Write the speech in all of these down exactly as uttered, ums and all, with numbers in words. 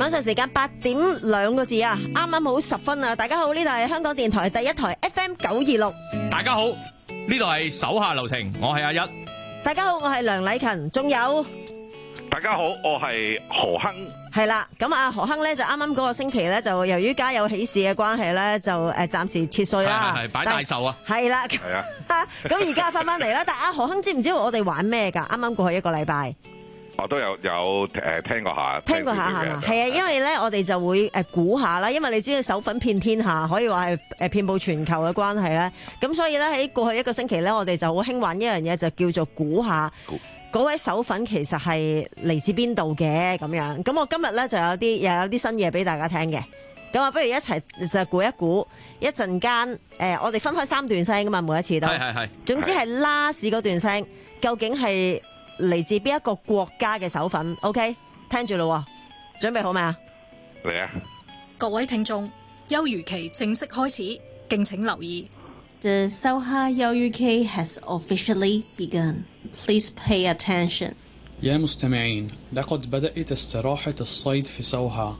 晚上時間八點兩個字啊，啱啱好十分啊！大家好，呢度係香港電台第一台 F M 九二六。 大家好，呢度係手下留情，我係阿一。 大家好，我係梁禮勤，仲有大家好，我係何亨。 係啦，咁啊何亨咧就啱啱嗰個星期咧就由於家有喜事嘅關係咧就誒暫時撤稅啦， 係係擺大壽啊， 係啦， 係啊， 咁而家翻翻嚟啦。但係阿何亨知唔知道我哋玩咩噶？啱啱過去一個禮拜。 我都有有誒聽過下， 聽過下係嘛？係啊，因為咧我哋就會誒估下啦，因為你知道手粉遍天下，可以話係誒遍佈全球嘅關係咧。咁所以咧喺過去一個星期咧，我哋就好興玩一樣嘢，就叫做估下嗰位手粉其實係嚟自邊度嘅咁樣。咁我今日咧就有啲又有啲新嘢俾大家聽嘅。咁啊，不如一齊就估一估一陣間誒，我哋分開三段聲噶嘛，每一次都係係係。總之係 last 嗰段聲，究竟係嚟自邊一個國家嘅手粉 ？OK， 聽住咯，準備好未啊？ 嚟啊！ 各位聽眾，休漁期正式開始，敬請留意。 The Soha Yoruki has officially begun. Please pay attention. يا مستمعين، لقد بدأت استراحة الصيد في سوها.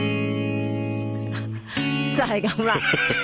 就係咁啦。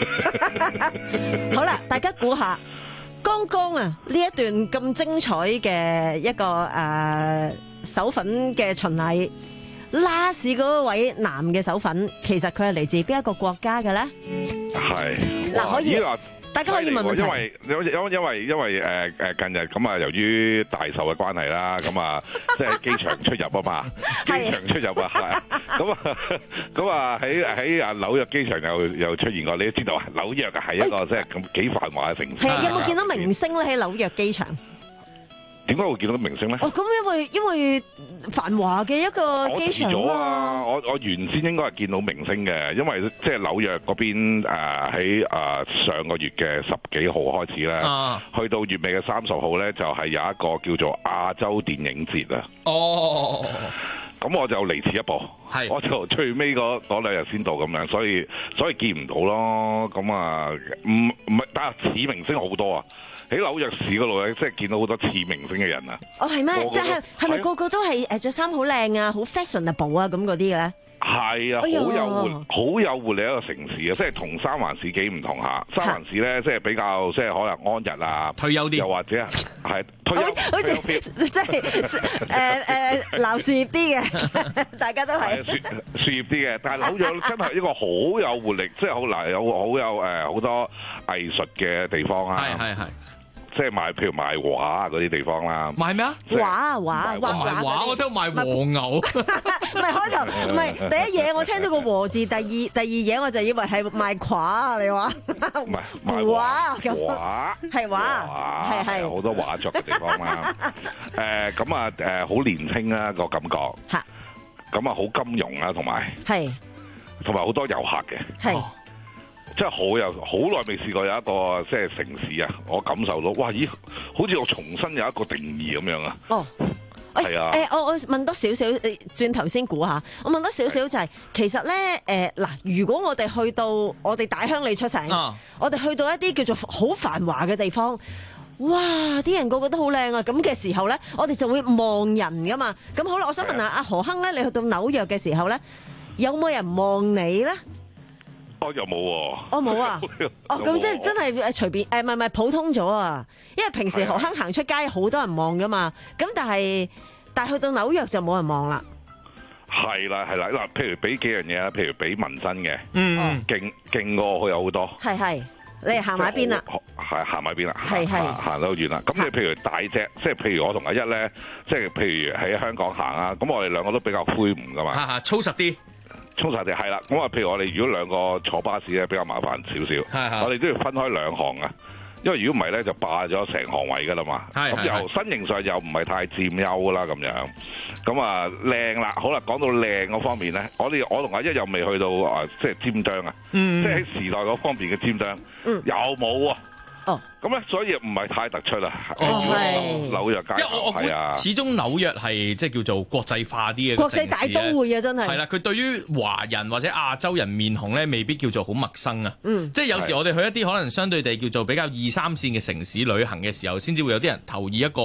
好啦，大家估下。剛剛啊，呢一段咁精彩嘅一個誒、呃、手粉嘅巡禮，拉士嗰位男嘅手粉，其實佢係嚟自邊一個國家嘅咧？ 係嗱，可以，大家可以問問題。 因為因為因為因為誒誒近日咁啊，由於大壽嘅關係啦，咁啊即係機場出入啊嘛，機場出入啊，係咁啊咁啊喺喺啊紐約機場又又出現過，你都知道啊，紐約係一個即係咁幾繁華嘅城市。 係有冇見到明星咧喺紐約機場？ 點解會見到明星咧？ 哦，咁因為因為繁華嘅一個機場啊！我我原先應該係見到明星嘅，因為即係紐約嗰邊誒喺誒上個月嘅十幾號開始咧，啊、去到月尾嘅三十號咧，就係、是、有一個叫做亞洲電影節啊！哦，咁我就嚟遲一步，係我就最尾嗰嗰兩日先到咁樣，所以所以見唔到咯。咁啊，唔唔係，但係似明星好多啊！喺紐約市嗰度咧，即係見到好多似明星嘅人啊！ 哦，係咩？即係係咪個個都係誒著衫好靚啊，好 fashionable 啊咁嗰啲嘅咧？係啊，好有活，好有活力一個城市啊！即係同三環市幾唔同下。三環市咧，即係比較即係可能安逸啊，退休啲，又或者係退休，好似即係誒誒鬧樹葉啲嘅，大家都係樹樹葉啲嘅。但係紐約真係一個好有活力，即係好嗱有好有誒好多藝術嘅地方啊！係係係。即係賣，譬如賣畫嗰啲地方啦。賣咩啊？ 畫啊畫畫畫，我聽賣和牛。唔係開頭，唔係第一嘢我聽到個和字，第二第二嘢我就以為係賣畫啊！你話？ 唔係賣畫，畫係畫，係係好多畫作嘅地方啦。誒咁啊誒，好年輕啊個感覺。嚇！咁啊好金融啊，同埋係，同埋好多遊客嘅。係。即係好有好耐未試過有一個即係城市啊！我感受到哇，咦，好似我重新有一個定義咁樣啊！哦，係啊！ 誒，我我問多少少，轉頭先估下。我問多少少就係、是，其實咧誒嗱，如果我哋去到我哋大鄉里出城，啊、我哋去到一啲叫做好繁華嘅地方，哇！啲人個個都好靚啊！咁嘅時候咧，我哋就會望人噶嘛。咁好啦，我想問下阿何亨咧，你去到紐約嘅時候咧，有冇人望你咧？ 哦，又冇喎！ 我冇啊！哦，咁即係真係誒隨便誒，唔係唔係普通咗啊！因為平時何亨行出街好多人望噶嘛，咁但係但係去到紐約就冇人望啦。 係啦係啦，嗱，譬如俾幾樣嘢啊，譬如俾紋身嘅，嗯，勁勁過佢有好多。係係，你行埋邊啦？係行埋邊啦？係係行得好遠啦。咁你譬如大隻，即係譬如我同阿一咧，即係譬如喺香港行啊，咁我哋兩個都比較魁梧噶嘛， 粗實啲。 充實地係啦，咁啊，譬如我哋如果兩個坐巴士咧，比較麻煩少少，我哋都要分開兩行啊，因為如果唔係咧，就霸咗成行位噶啦嘛。咁又身形上又唔係太佔優啦，咁樣，咁啊靚啦，好啦，講到靚嗰方面咧，我哋我同阿一又未去到啊，即係尖張啊，即係喺時代嗰方面嘅尖張，又冇啊。哦，咁咧，所以唔係太突出啦。哦，係紐約街頭係啊， 始終紐約係即係叫做國際化啲嘅國際大都會啊，真係係啦。佢對於華人或者亞洲人面孔咧，未必叫做好陌生啊。嗯，即係有時我哋去一啲可能相對地叫做比較二三線嘅城市旅行嘅時候，先至會有啲人投以一個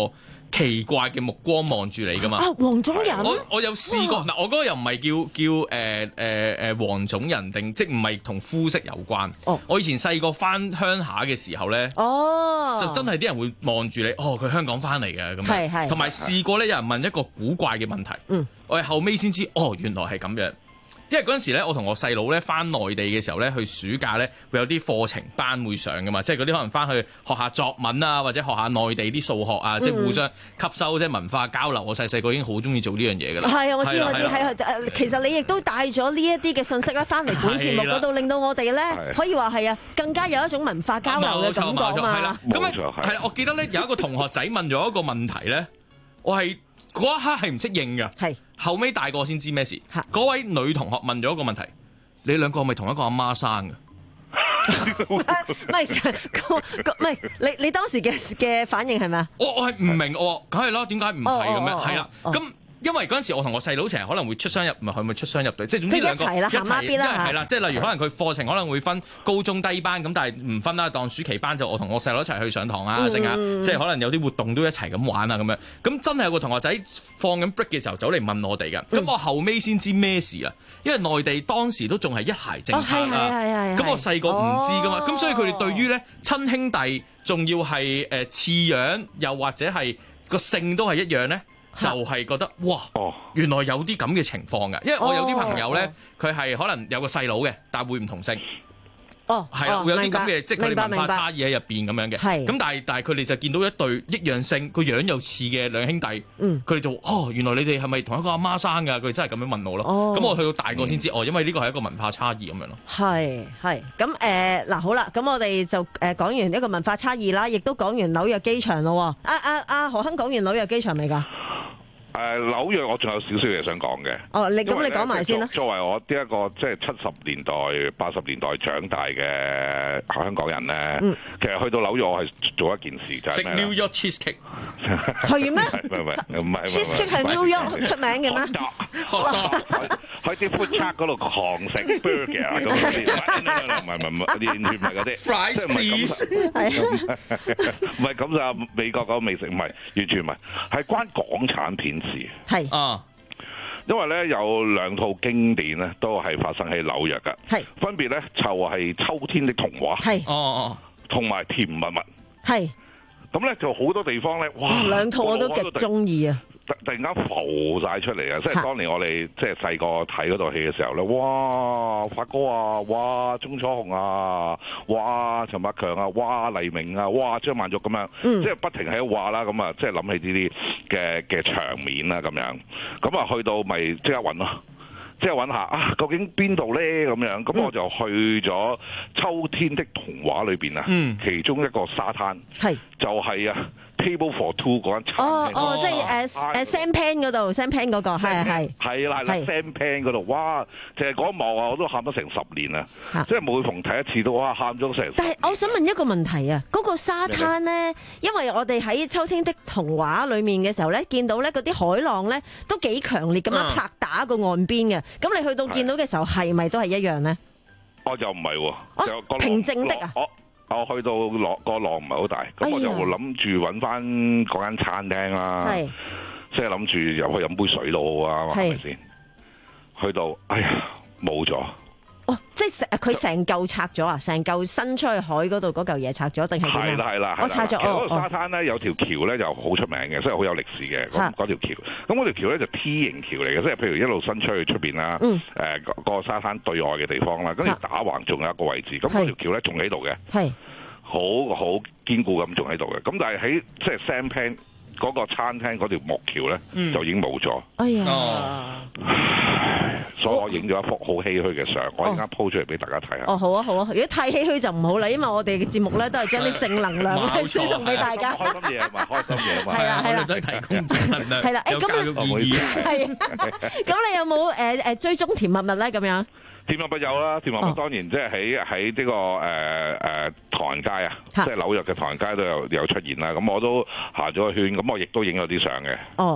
奇怪嘅目光望住你噶嘛。 啊，黃種人， 我我有試過嗱，我嗰個又唔係叫叫誒誒誒黃種人定即唔係同膚色有關。 哦， 我以前細個翻鄉下嘅時候咧， 哦，就真係啲人會望住你，哦，佢香港翻嚟嘅咁樣， 係係， 同埋試過咧，有人問一個古怪嘅問題，嗯，我係後尾先知，哦，原來係咁樣。因為嗰陣時咧，我同我細佬咧翻內地嘅時候咧，去暑假咧會有啲課程班會上噶嘛，即係嗰啲可能翻去學下作文啊，或者學下內地啲數學啊，嗯、即係互相吸收即係文化交流。我細細個已經好中意做呢樣嘢㗎啦。係啊， 我知我知，係其實你亦都帶咗呢一啲嘅信息咧，翻嚟本節目嗰度，令到我哋咧可以話係啊，更加有一種文化交流嘅感覺嘛。係啦，咁啊係啦，我記得咧有一個同學仔問咗一個問題咧，我係嗰一刻係唔識應㗎。係。後尾大個先知咩事？嗰位女同學問咗一個問題：你兩個係咪同一個阿媽生嘅？唔係，唔係你你當時嘅嘅反應係咪啊？我我係唔明，我梗係啦，點解唔係咁樣？係啦，咁。因為嗰陣時我同我細佬成日可能會出雙入，唔係係咪出雙入隊？即係總之兩個一齊啦，行孖咇啦，係啦。即係例如可能佢課程可能會分高中低班咁，但係唔分啦。當暑期班就我同我細佬一齊去上堂啊，剩啊，即係可能有啲活動都一齊咁玩啊咁樣。咁真係有個同學仔放緊 break 嘅時候走嚟問我哋㗎。咁、嗯、我後尾先知咩事啊？因為內地當時都仲係一孩政策啊。咁我細個唔知㗎嘛。咁、哦、所以佢哋對於咧親兄弟仲要係誒似樣，又或者係個姓都係一樣咧。就係覺得哇，原來有啲咁嘅情況㗎，因為我有啲朋友咧，佢係可能有個細佬嘅，但係會唔同姓。哦，係啊，會有啲咁嘅，即係佢哋文化差異喺入邊咁樣嘅。係。咁但係但係佢哋就見到一對一樣姓，個樣又似嘅兩兄弟。嗯。佢哋就哦，原來你哋係咪同一個阿媽生㗎？佢哋真係咁樣問我咯。哦。咁我去到大個先知，哦，因為呢個係一個文化差異咁樣咯。係係。咁誒嗱好啦，咁我哋就誒講完一個文化差異啦，亦都講完紐約機場咯。啊啊啊！何亨講完紐約機場未㗎？ 誒紐約我仲有少少嘢想講嘅。哦，你咁你講埋先啦。作為我呢一個即係七十年代、八十年代長大嘅香港人咧，嗯、其實去到紐約我係做一件事就係食 New York cheesecake。 係咩？ 唔係唔係唔係 cheesecake 係 New York 出名嘅咩？ 喺啲 food truck 嗰度狂食 burger 咁嗰啲，唔係唔係唔係，完全唔係嗰啲。 Fries please。 唔係咁就美國嗰個美食，唔係完全唔係，係關港產片事。係啊，因為咧有兩套經典咧，都係發生喺紐約㗎。係分別咧就係《秋天的童話》。係哦哦，同埋《甜蜜蜜》。係咁咧，就好多地方咧，哇！兩套我都極中意啊！突突然間浮晒出嚟啊！即係當年我哋即係細個睇嗰套戲嘅時候咧，哇！發哥啊，哇！鐘楚紅啊，哇！陳百強啊，哇！黎明啊，哇！張曼玉咁樣，嗯、即係不停喺度話啦，咁啊，即係諗起呢啲嘅嘅場面啦，咁樣，咁啊去到咪即刻揾咯，即係揾下啊，究竟邊度咧咁樣？咁我就去咗《秋天的童話》裏邊啊，嗯、其中一個沙灘，係就係啊。Table for two 嗰間餐廳哦哦，即係誒誒 Sampan 嗰度 Sampan 嗰個係係係啦係啦 Sampan 嗰度，哇！淨係嗰一幕啊，我都喊咗成十年啊！即係每逢睇一次都哇喊咗成。但係我想問一個問題啊，嗰個沙灘咧，因為我哋喺《秋天的童話》裏面嘅時候咧，見到咧嗰啲海浪咧都幾強烈咁樣拍打個岸邊嘅，咁你去到見到嘅時候係咪都係一樣咧？哦，又唔係喎，平靜的啊！我去到浪個浪唔係好大，咁我就諗住揾翻嗰間餐廳啦，即係諗住入去飲杯水都好啊，係咪先？去到，哎呀，冇咗。哦，即係成佢成嚿拆咗啊！成嚿伸出去海嗰度嗰嚿嘢拆咗，定係點啊？係啦係啦，我拆咗。其實嗰個沙灘咧有條橋咧就好出名嘅，所以好有歷史嘅。咁嗰條橋，咁嗰條橋咧就 T 型橋嚟嘅，即係譬如一路伸出去出邊啦，誒個沙灘對外嘅地方啦，跟住打橫仲有一個位置，咁嗰條橋咧仲喺度嘅，係好好堅固咁仲喺度嘅。咁但係喺即係 Sampan 嗰個餐廳嗰條木橋咧就已經冇咗。哎呀！所以我影咗一幅好唏噓嘅相，我而家 po 出嚟俾大家睇下。哦，好啊，好啊！如果太唏噓就唔好啦，因為我哋嘅節目咧都係將啲正能量輸送俾大家。開心嘢啊嘛，開心嘢啊嘛。係啊係啦，都係提供正能量。係啦，誒咁你係咁你有冇誒誒追蹤甜蜜蜜咧？咁樣？甜蜜蜜有啦，甜蜜蜜當然即係喺喺呢個誒誒唐人街啊，即係紐約嘅唐人街都有有出現啦。咁我都行咗個圈，咁我亦都影咗啲相嘅。哦。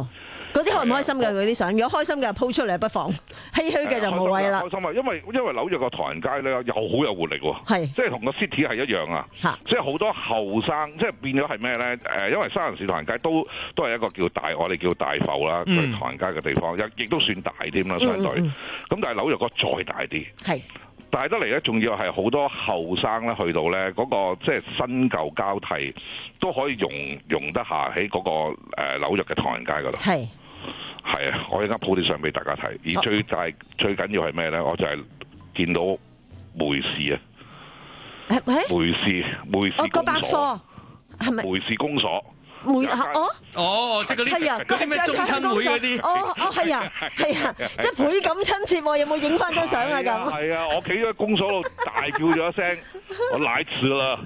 嗰啲開唔開心㗎？嗰啲相，如果開心嘅 po 出嚟不妨，唏噓嘅就無謂啦。 開心啊，因為因為紐約個唐人街咧又好有活力喎， 係即係同個 city 係一樣啊，即係好多後生，即係變咗係咩咧？誒，因為三藩市唐人街都都係一個叫大，我哋叫大埠啦，佢、嗯、唐人街嘅地方，亦亦都算大添啦，相對。咁、嗯嗯、但係紐約嗰再大啲，係大得嚟咧，仲要係好多後生咧去到咧嗰、嗰個即係新舊交替都可以容容得下喺嗰、嗰個誒、呃、紐約嘅唐人街嗰度。係。係啊，我而家鋪啲相俾大家睇，而最大、oh. 最緊要係咩咧？我就係見到梅士啊，梅士梅士公所，係咪梅士公所？ 梅哦哦，即係嗰啲嗰啲咩中親會嗰啲， 哦哦係啊係啊，即係倍感親切喎！有冇影翻張相啊？咁係啊，我企咗喺公所度大叫咗一聲，我奶遲啦！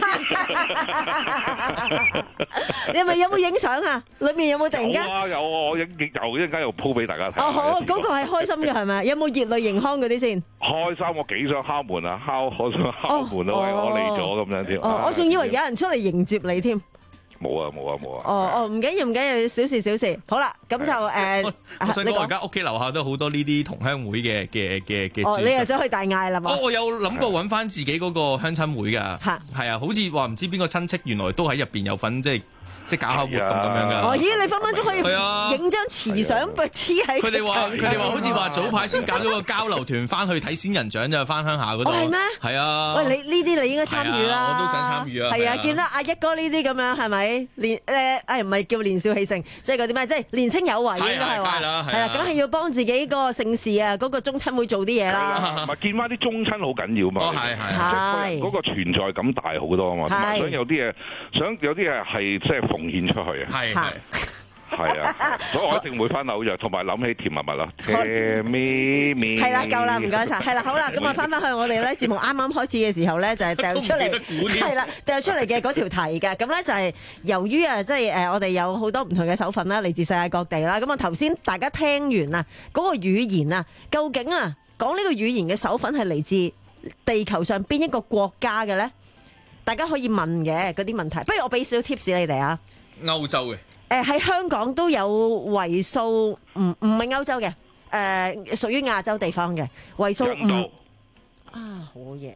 你係咪有冇影相啊？裏面有冇突然間？ 有啊有啊，我影影又一陣間又 po 俾大家睇。 哦好，嗰個係開心嘅係咪？有冇熱淚盈眶嗰啲先？ 開心，我幾想敲門啊！敲我想敲門啊！喂，我嚟咗咁樣添。 哦，我仲以為有人出嚟迎接你添。 冇啊冇啊冇啊！ 哦哦，唔緊要唔緊要，小事小事。好啦，咁就誒， 我想講我而家屋企樓下都好多呢啲同鄉會嘅嘅嘅嘅。 哦，你又走去大嗌啦嘛？ 哦，我有諗過揾翻自己嗰個鄉親會㗎。係係啊，好似話唔知邊個親戚原來都喺入邊有份，即係。即係搞下活動咁樣㗎。 哦，咦！你分分鐘可以影張慈相黐喺。 佢哋話佢哋話好似話早排先搞咗個交流團翻去睇仙人掌就翻鄉下嗰度。 哦，係咩？ 係啊。 喂，你呢啲你應該參與啦。 我都想參與啊。 係啊，見到阿一哥呢啲咁樣係咪？年誒誒唔係叫年少氣盛，即係嗰啲咩？即係年青有為應該係話。係啦，係啦，梗係要幫自己個姓氏啊，嗰個宗親會做啲嘢啦。 唔係見翻啲宗親好緊要嘛？ 哦，係係。 係。嗰個存在感大好多啊嘛，同埋想有啲嘢，想有啲嘢係即係奉獻出去啊。係係係啊，所以我一定會翻紐約，同埋諗起甜蜜蜜啦，甜蜜蜜。 係啦，夠啦，唔該晒。係啦，好啦，咁我翻翻去我哋咧節目啱啱開始嘅時候咧，就係掉出嚟，係啦，掉出嚟嘅嗰條題嘅。咁咧就係由於啊，即係誒，我哋有好多唔同嘅手份啦，嚟自世界各地啦。咁啊，頭先大家聽完啊，嗰個語言啊，究竟啊講呢個語言嘅手份係嚟自地球上邊一個國家嘅咧？大家可以問嘅嗰啲問題。不如我俾少 tips 你哋啊。 歐洲嘅， 誒喺香港都有為數唔唔係歐洲嘅，誒屬於亞洲地方嘅為數五啊，好嘢！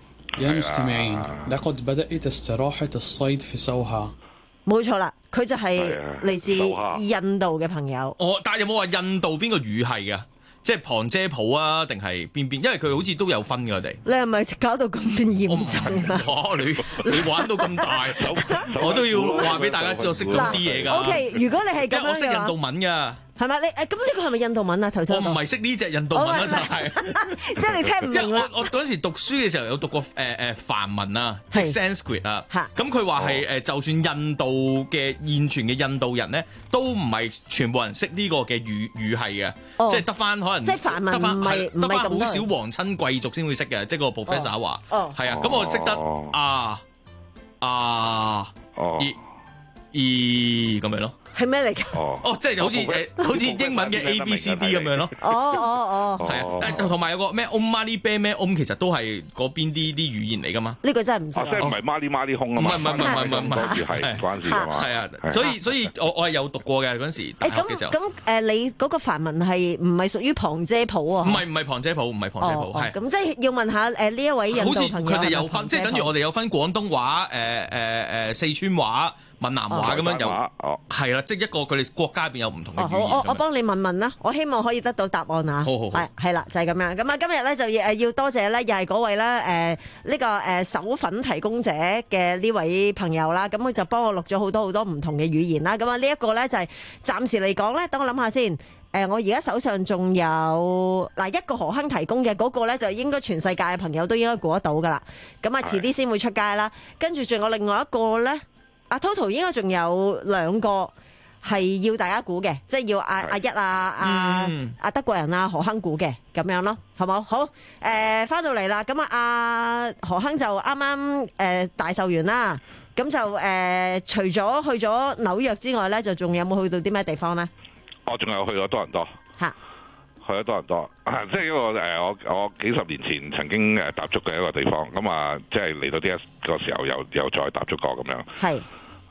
يا مستمعين لقد بدأت استراحة الصيد في سوها。 冇錯啦，佢就係嚟自印度嘅朋友。 哦，但係有冇話印度邊個語系㗎？即係旁遮普啊，定係邊邊？因為佢好似都有分㗎，我哋。 你係咪搞到咁嚴重啊？ 哇！你你玩到咁大，我都要話俾大家知我識咁啲嘢㗎。 O K，如果你係咁樣嘅話， 我識印度文㗎。 係咪？你誒咁呢個係咪印度文啊？頭先我唔係識呢隻印度文啊，就係即係你聽唔明啦。 我我嗰陣時讀書嘅時候有讀過誒誒梵文啊，即係 Sanskrit 啊。咁佢話係誒，就算印度嘅現存嘅印度人咧，都唔係全部人識呢個嘅語語系嘅，即係得翻可能即係梵文，唔係得翻好少皇親貴族先會識嘅，即係個 professor 話。哦，係啊，咁我識得啊啊咦咦咁樣咯。 係咩嚟㗎？ 哦，即係好似誒，好似英文嘅 A B C D 咁樣咯。 哦哦哦， 係啊，同埋有個咩 Om Mani Padme Hum，其實都係嗰邊啲啲語言嚟㗎嘛。 呢個真係唔識。 即係唔係 Mani Mani Hum啊嘛？ 唔係唔係唔係唔係唔係， 係關事㗎嘛？ 係啊，所以所以我我係有讀過嘅嗰陣時大學嘅時候。 咁咁誒，你嗰個梵文係唔係屬於旁遮普啊？ 唔係唔係旁遮普，唔係旁遮普，係。 咁即係要問下誒呢一位印度朋友。 好似佢哋有分，即係等於我哋有分廣東話、誒誒誒四川話、閩南話咁樣有，係啦，即係一個佢哋國家入邊有唔同嘅語言。 好，我我幫你問問啦，我希望可以得到答案啊！ 好好好， 係係啦，就係咁樣。咁啊，今日咧就誒要多謝咧，又係嗰位咧誒呢個誒手粉提供者嘅呢位朋友啦。咁佢就幫我錄咗好多好多唔同嘅語言啦。咁啊，呢一個咧就係暫時嚟講咧，等我諗下先。誒，我而家手上仲有嗱一個何亨提供嘅嗰個咧，就應該全世界嘅朋友都應該估得到噶啦。咁啊，遲啲先會出街啦。跟住仲有另外一個咧。阿 Total 應該仲有兩個係要大家估嘅，即係要阿阿一啊、阿阿德國人啊、何亨估嘅咁樣咯，好冇？好誒，翻到嚟啦，咁啊，阿何亨就啱啱誒大壽完啦，咁就誒除咗去咗紐約之外咧，就仲有冇去到啲咩地方咧？ 我仲有去咗多倫多嚇，去咗多倫多，即係一個誒我我幾十年前曾經誒踏足嘅一個地方，咁啊，即係嚟到呢一個時候又又再踏足過咁樣。係。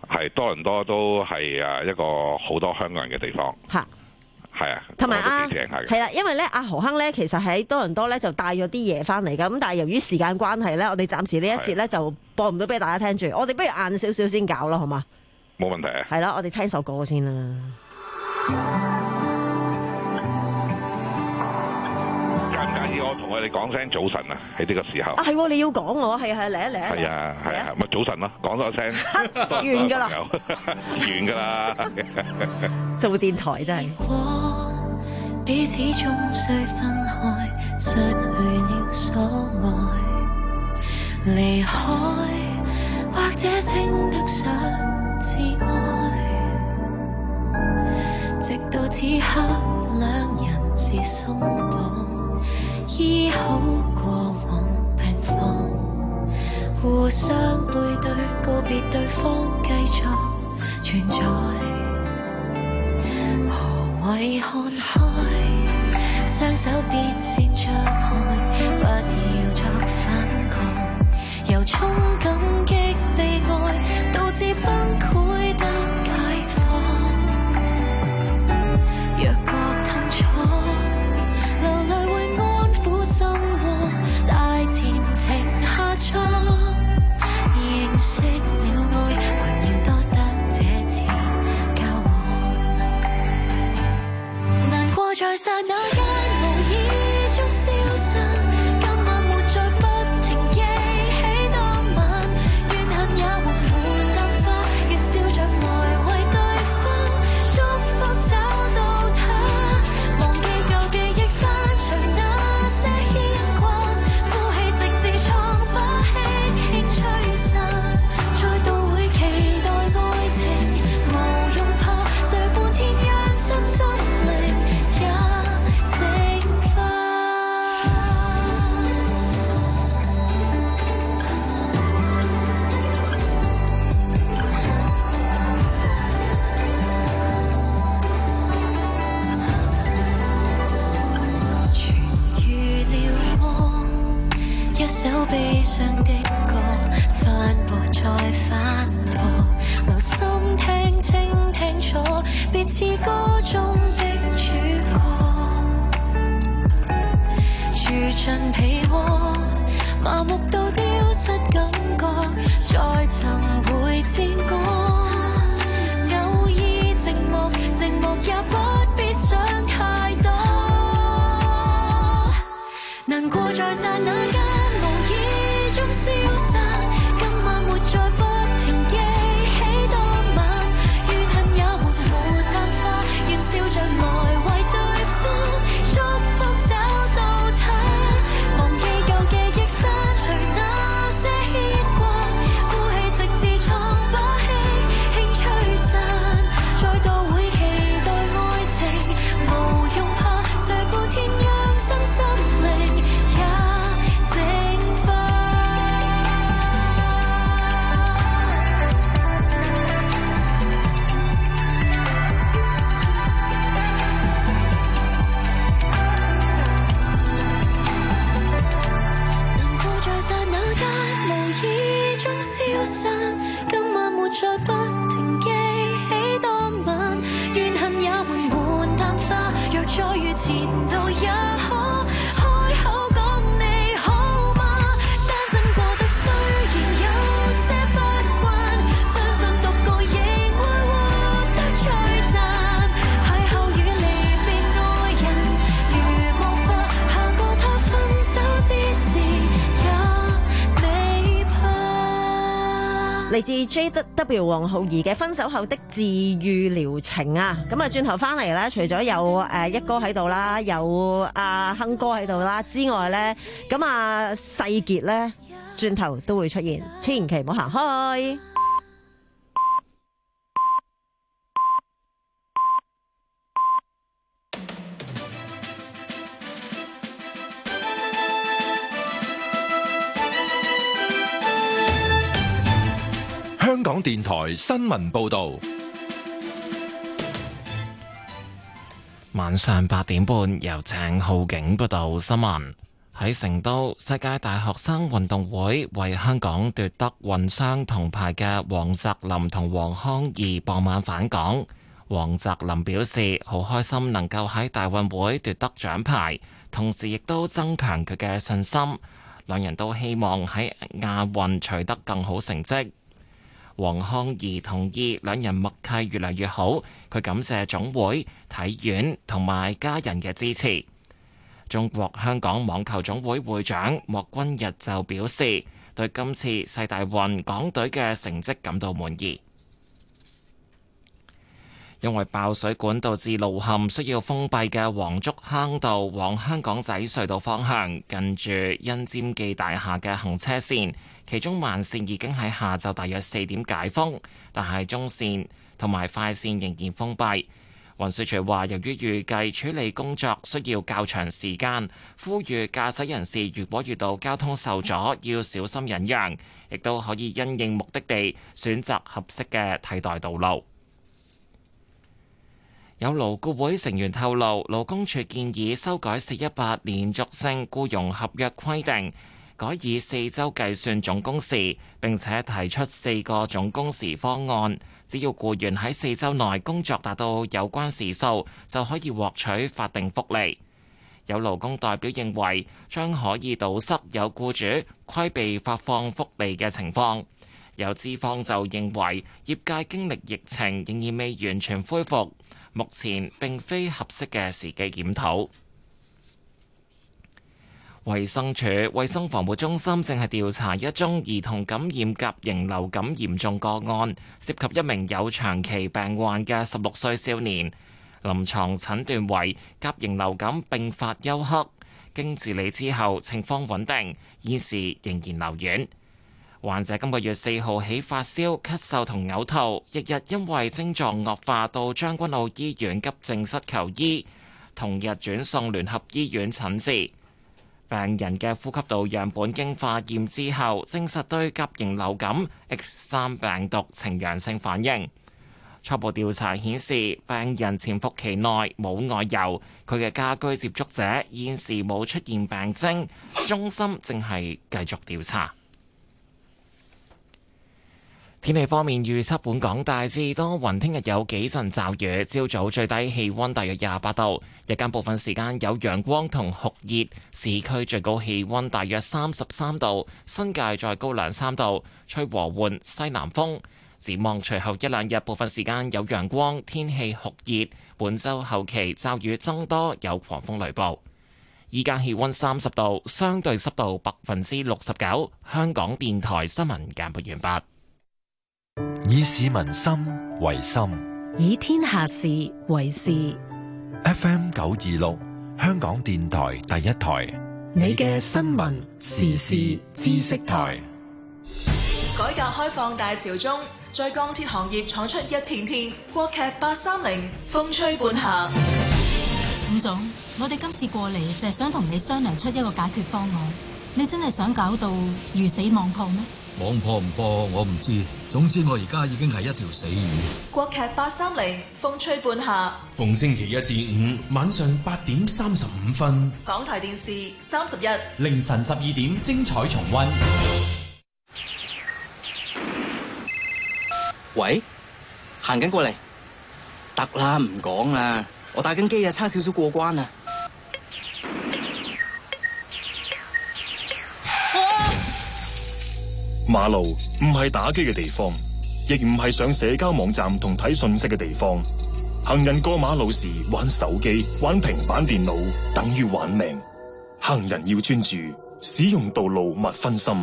係多倫多都係啊一個好多香港人嘅地方。 嚇。 係啊， 同埋啊，係啦，因為咧，阿何亨咧，其實喺多倫多咧就帶咗啲嘢翻嚟㗎，咁但係由於時間關係咧，我哋暫時呢一節咧就播唔到俾大家聽住，我哋不如晏少少先搞啦，好嘛？ 冇問題啊。 係啦，我哋聽首歌先啦。 介唔介意我同佢哋講聲早晨啊？喺呢個時候啊，係你要講我，係係嚟一嚟一嚟。 係啊係啊，咪早晨咯，講咗聲完㗎啦， 完㗎啦。 做電台真係。 彼此終須分開，失去了所愛，離開或者稱得上摯愛，直到此刻兩人是鬆綁，醫好過往病況，互相背對告別對方，繼續存在。何謂看開？雙手別先張開，不要作反抗。由衷感激被愛，導致崩潰得解放。若覺痛楚，流淚會安撫心窩，大前程下裝。認識了愛，還要多得這次交往。難過在剎那間無意中消失，今晚沒再不停記起當晚，怨恨也緩緩淡化，願笑着來為對方祝福找到他，忘記舊記憶刪除那些牽掛，呼氣直至瘡疤輕輕吹散，再度會期待愛情無用怕，誰半天讓身心靈也蒸發。痊癒了光，一首悲傷的歌，翻播再翻播，留心聽清聽楚，別似歌中的主角，住進被窩，麻木到丟失感覺，再尋回戰果。偶爾寂寞，寂寞也不必想太多。難過在剎那間無意中消散，今晚沒再不停記起當晚，怨恨也緩緩淡化，願笑着來為對方祝福找到他，忘記舊記憶刪除那些牽掛，呼氣直至瘡疤輕輕吹散，再度會期待愛情無用怕，誰半天讓身心靈也蒸發。難過在剎那間無意中消散，今晚沒再不停記起當晚，怨恨也緩緩淡化，若再遇前度也可開口講你好嗎？單身過得雖然有些不慣，相信獨個亦會獲得璀璨，邂逅與離別愛人如無法下過他分手之時也未怕。 嚟自 J W 黃浩儀嘅《分手後的治癒療程》啊，咁啊轉頭翻嚟咧，除咗有誒一哥喺度啦，有阿亨哥喺度啦之外咧，咁啊世傑咧轉頭都會出現，千祈唔好行開。 香港電台新聞報道， 晚上八點半由鄭浩景報道新聞。 喺成都世界大學生運動會為香港奪得混雙銅牌嘅黃澤林同黃康怡傍晚返港。黃澤林表示好開心能夠喺大運會奪得獎牌，同時亦都增強佢嘅信心。兩人都希望喺亞運取得更好成績。黃康怡同意兩人默契越嚟越好，佢感謝總會、體院同埋家人嘅支持。中國香港網球總會會長莫君逸就表示，對今次世大運港隊嘅成績感到滿意。因為爆水管導致路陷，需要封閉嘅黃竹坑道往香港仔隧道方向，近住恩尖記大廈嘅行車線，其中慢線已經喺下晝大約四點解封，但係中線同埋快線仍然封閉。運輸署話，由於預計處理工作需要較長時間，呼籲駕駛人士如果遇到交通受阻，要小心忍讓，亦都可以因應目的地選擇合適嘅替代道路。有勞顧會成員透露，勞工處建議修改四一八連續性僱傭合約規定，改以四週計算總工時，並且提出四個總工時方案。只要僱員喺四週內工作達到有關時數，就可以獲取法定福利。有勞工代表認為，將可以堵塞有僱主規避發放福利嘅情況。有資方就認為，業界經歷疫情仍然未完全恢復，目前並非合適嘅時機檢討。衛生署衛生防護中心正係調查一宗兒童感染甲型流感嚴重個案，涉及一名有長期病患嘅十六歲少年，臨床診斷為甲型流感併發休克，經治理之後情況穩定，現時仍然留院。患者今個月四號起發燒、咳嗽同嘔吐，翌日因為症狀惡化到將軍澳醫院急症室求醫，同日轉送聯合醫院診治。病人嘅呼吸道樣本經化驗之後，證實對甲型流感 H 三 病毒呈陽性反應。初步調查顯示，病人潛伏期內冇外遊，佢嘅家居接觸者現時冇出現病徵，中心正係繼續調查。天氣方面預測，本港大致多雲，聽日有幾陣驟雨，朝早最低氣溫大約廿八度，日間部分時間有陽光同酷熱，市區最高氣溫大約三十三度，新界再高兩三度，吹和緩西南風。展望隨後一兩日部分時間有陽光，天氣酷熱，本週後期驟雨增多，有狂風雷暴。依家氣溫三十度，相對濕度百分之六十九。香港電台新聞簡報完畢。 以市民心為心， 以天下事為事。 F M 九二六，香港電台第一台， 你嘅新聞時事知識台。 改革開放大潮中，在鋼鐵行業闖出一片天。國劇八三零，風吹半夏。 伍總，我哋今次過嚟就係想同你商量出一個解決方案。你真係想搞到魚死網破咩？ 網破唔破我唔知，總之我而家已經係一條死魚。 國劇八三零，風吹半夏， 逢星期一至五晚上八點三十五分， 港台電視三十一， 凌晨十二點精彩重溫。 喂，行緊過嚟，得啦，唔講啦，我打緊機啊，差少少過關啊。 馬路唔係打機嘅地方，亦唔係上社交網站同睇信息嘅地方。行人過馬路時玩手機、玩平板電腦，等於玩命。行人要專注，使用道路勿分心。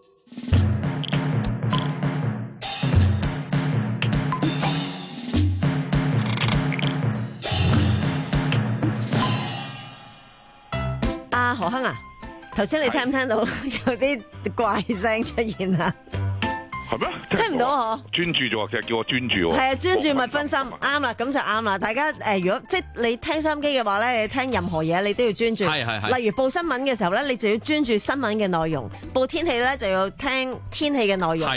阿何亨啊，頭先你聽唔聽到有啲怪聲出現啊？ 係咩？ 聽唔到嗬？ 專注咗，其實叫我專注喎。 係啊，專注勿分心，啱啦，咁就啱啦。大家誒、呃，如果即係你聽收音機嘅話咧，你聽任何嘢你都要專注。 係係係。 例如報新聞嘅時候咧，你就要專注新聞嘅內容；報天氣咧就要聽天氣嘅內容。係。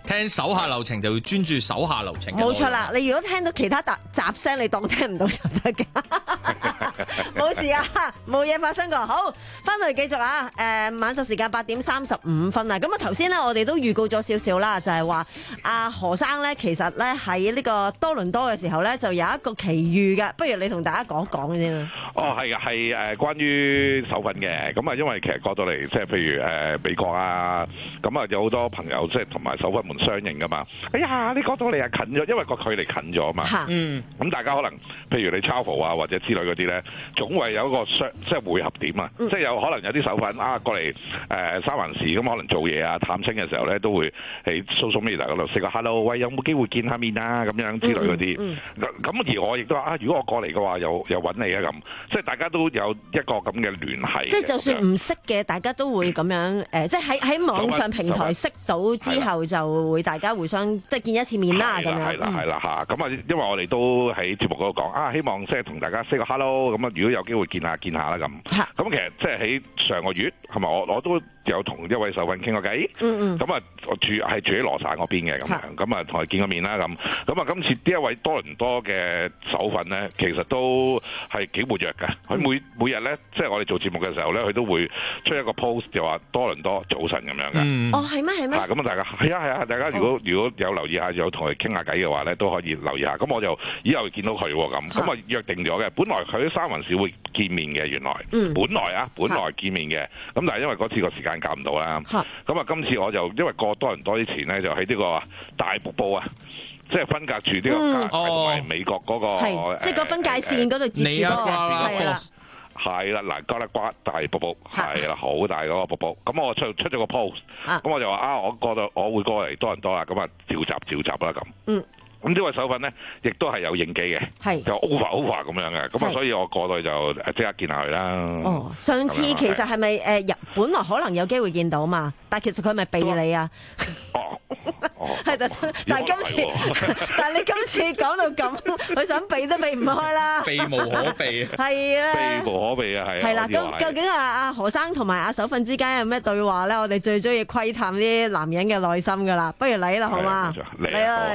聽手下留情就要專注手下留情。 冇錯啦，你如果聽到其他雜雜聲，你當聽唔到就得㗎。冇事啊，冇嘢發生過。好，翻去繼續啊！誒、呃，晚上時間八點三十五分啊。咁啊，頭先咧我哋都預告咗少少啦，就係話阿何生咧，其實咧喺呢個多倫多嘅時候咧，就有一個奇遇嘅。不如你同大家講講先啊。 哦，係啊，係誒，關於手份嘅。咁啊，因為其實過到嚟，即係譬如誒、呃、美國啊，咁啊有好多朋友即係同埋手份門相認噶嘛。哎呀，你過到嚟啊近咗，因為個距離近咗嘛。嗯。咁大家可能譬如你 travel 啊或者之類嗰啲咧，總會有一個相即係匯合點啊。嗯、即係有可能有啲手份啊過嚟誒、呃、三藩市咁，可能做嘢啊探親嘅時候咧，都會喺 social media 嗰度食個 hello， 喂，有冇機會見下面啊咁樣之類嗰啲。咁、嗯嗯、而我亦都話啊，如果我過嚟嘅話，又又揾你啊咁。即係大家都有一個咁嘅聯繫。即係就算唔識嘅，大家都會咁樣誒、呃，即係喺喺網上平台識到之後，就會大家互相即係見一次面啦咁樣。係啦係啦嚇，咁啊，因為我哋都喺節目嗰度講啊，希望即係同大家 say 個 hello， 咁啊，如果有機會見下見下啦咁。咁其實即係喺上個月係咪我我都有同一位手份傾過偈。嗯嗯。咁啊，我住係住喺羅省嗰邊嘅咁樣，咁啊同佢見過面啦咁。咁啊，今次呢一位多倫多嘅手份咧，其實都係幾活躍嘅。佢每每日咧，即係我哋做節目嘅時候咧，佢都會出一個 post 就話多倫多早晨咁樣嘅。嗯、哦，係咩？係咩？咁啊，大家係啊係啊，大家如果、哦、如果有留意下，有同佢傾下偈嘅話咧，都可以留意下。咁我就以後見到佢喎咁，咁啊約定咗嘅。本來佢喺三藩市會見面嘅，原來。嗯、本來啊，本來見面嘅。咁但係因為嗰次個時間夾唔到啦。咁啊，今次我就因為過多倫多之前咧，就喺呢個大瀑布啊。即係分隔住呢個加拿大同埋美國嗰、那個，嗯、即係個分界線嗰度接住嗰個，係啦，係啦，嗱，加勒瓜大瀑布，係啦，好大嗰個瀑布。咁我出出咗個 post，咁、啊、我就話啊，我過到我會過嚟多倫多啦，咁啊召集召集啦咁。嗯。咁呢位手份咧，亦都係有應機嘅，就 over over 咁樣嘅，咁啊，所以我過到去就即刻見下佢啦。哦，上次其實係咪誒入本來可能有機會見到嘛？但係其實佢係咪避你啊？哦，係但但係今次，但係你今次講到咁，佢想避都避唔開啦，避無可避啊！係啊，避無可避啊！係。係啦，咁究竟阿阿何生同埋阿手份之間有咩對話咧？我哋最中意窺探啲男人嘅內心噶啦，不如嚟啦，好嘛？嚟啊！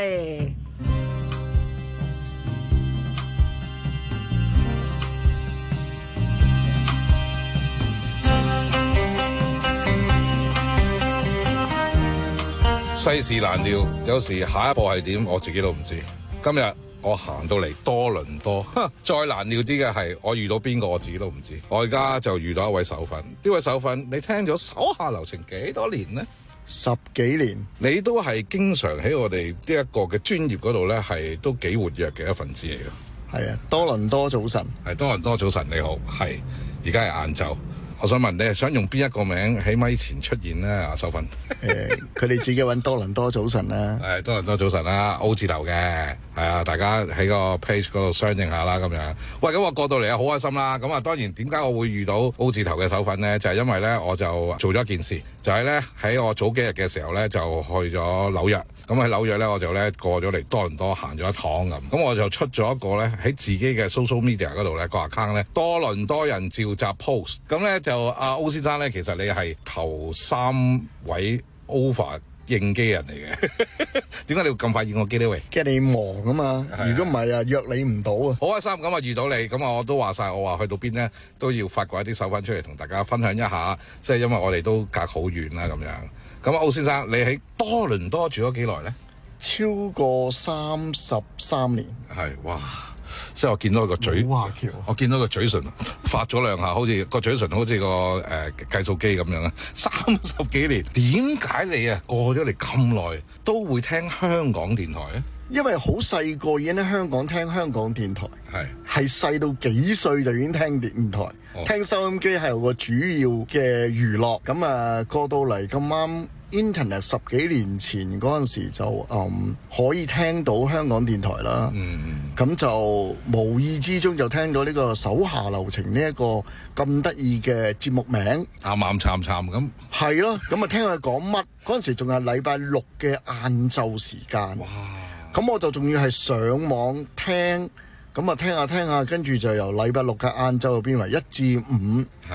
世事難料，有時下一步係點，我自己都唔知。今日我行到嚟多倫多，再難料啲嘅係我遇到邊個，我自己都唔知。我而家就遇到一位手份，呢位手份你聽咗手下留情幾多年呢？十幾年。你都係經常喺我哋呢一個嘅專業嗰度呢，係都幾活躍嘅一份子嚟㗎。係啊，多倫多早晨。係多倫多早晨，你好。係，而家係晏晝。我想問你係想用邊一個名喺咪前出現咧？阿手份，誒，佢哋自己揾多倫多早晨啦，誒，多倫多早晨啦 ，O 字頭嘅，係啊，大家喺個 page 嗰度相認下啦，咁樣。喂，咁我過到嚟啊，好開心啦。咁啊，當然點解我會遇到 O 字頭嘅手份咧？就係、是、因為咧，我就做咗一件事，就係咧喺我早幾日嘅時候咧，就去咗紐約。咁喺紐約咧，我就咧過咗嚟多倫多行咗一趟咁。咁我就出咗一個咧喺自己嘅 social media 嗰度咧個 account 咧，多倫多人召集 post。咁咧就阿歐先生咧，其實你係頭三位 over 應機人嚟嘅。點解你要咁快應我機呢？喂，驚你忙啊嘛。如果唔係啊，約你唔到啊。好開心咁啊遇到你，咁啊我都話晒，我話去到邊咧都要發掘一啲手份出嚟同大家分享一下。即係因為我哋都隔好遠啦咁樣。咁啊，歐先生，你喺多倫多住咗幾耐咧？超過三十三年。係，哇！即係我見到個嘴，我見到個嘴唇發咗兩下，好似個嘴唇好似個誒計數機咁樣啊！三十幾年，點解你啊過咗嚟咁耐都會聽香港電台咧？因為好細個已經喺香港聽香港電台，係係細到幾歲就已經聽電台，哦、聽收音機係個主要嘅娛樂。咁啊過到嚟咁啱 Internet 十幾年前嗰陣時就嗯可以聽到香港電台啦。嗯，咁就無意之中就聽到呢個手下留情呢一個咁得意嘅節目名，啱啱慘慘咁。係咯，咁啊聽佢講乜？嗰陣時仲係禮拜六嘅晏晝時間。哇！咁我就仲要係上網聽，咁啊聽下聽下，跟住就由禮拜六嘅晏晝變為一至五，係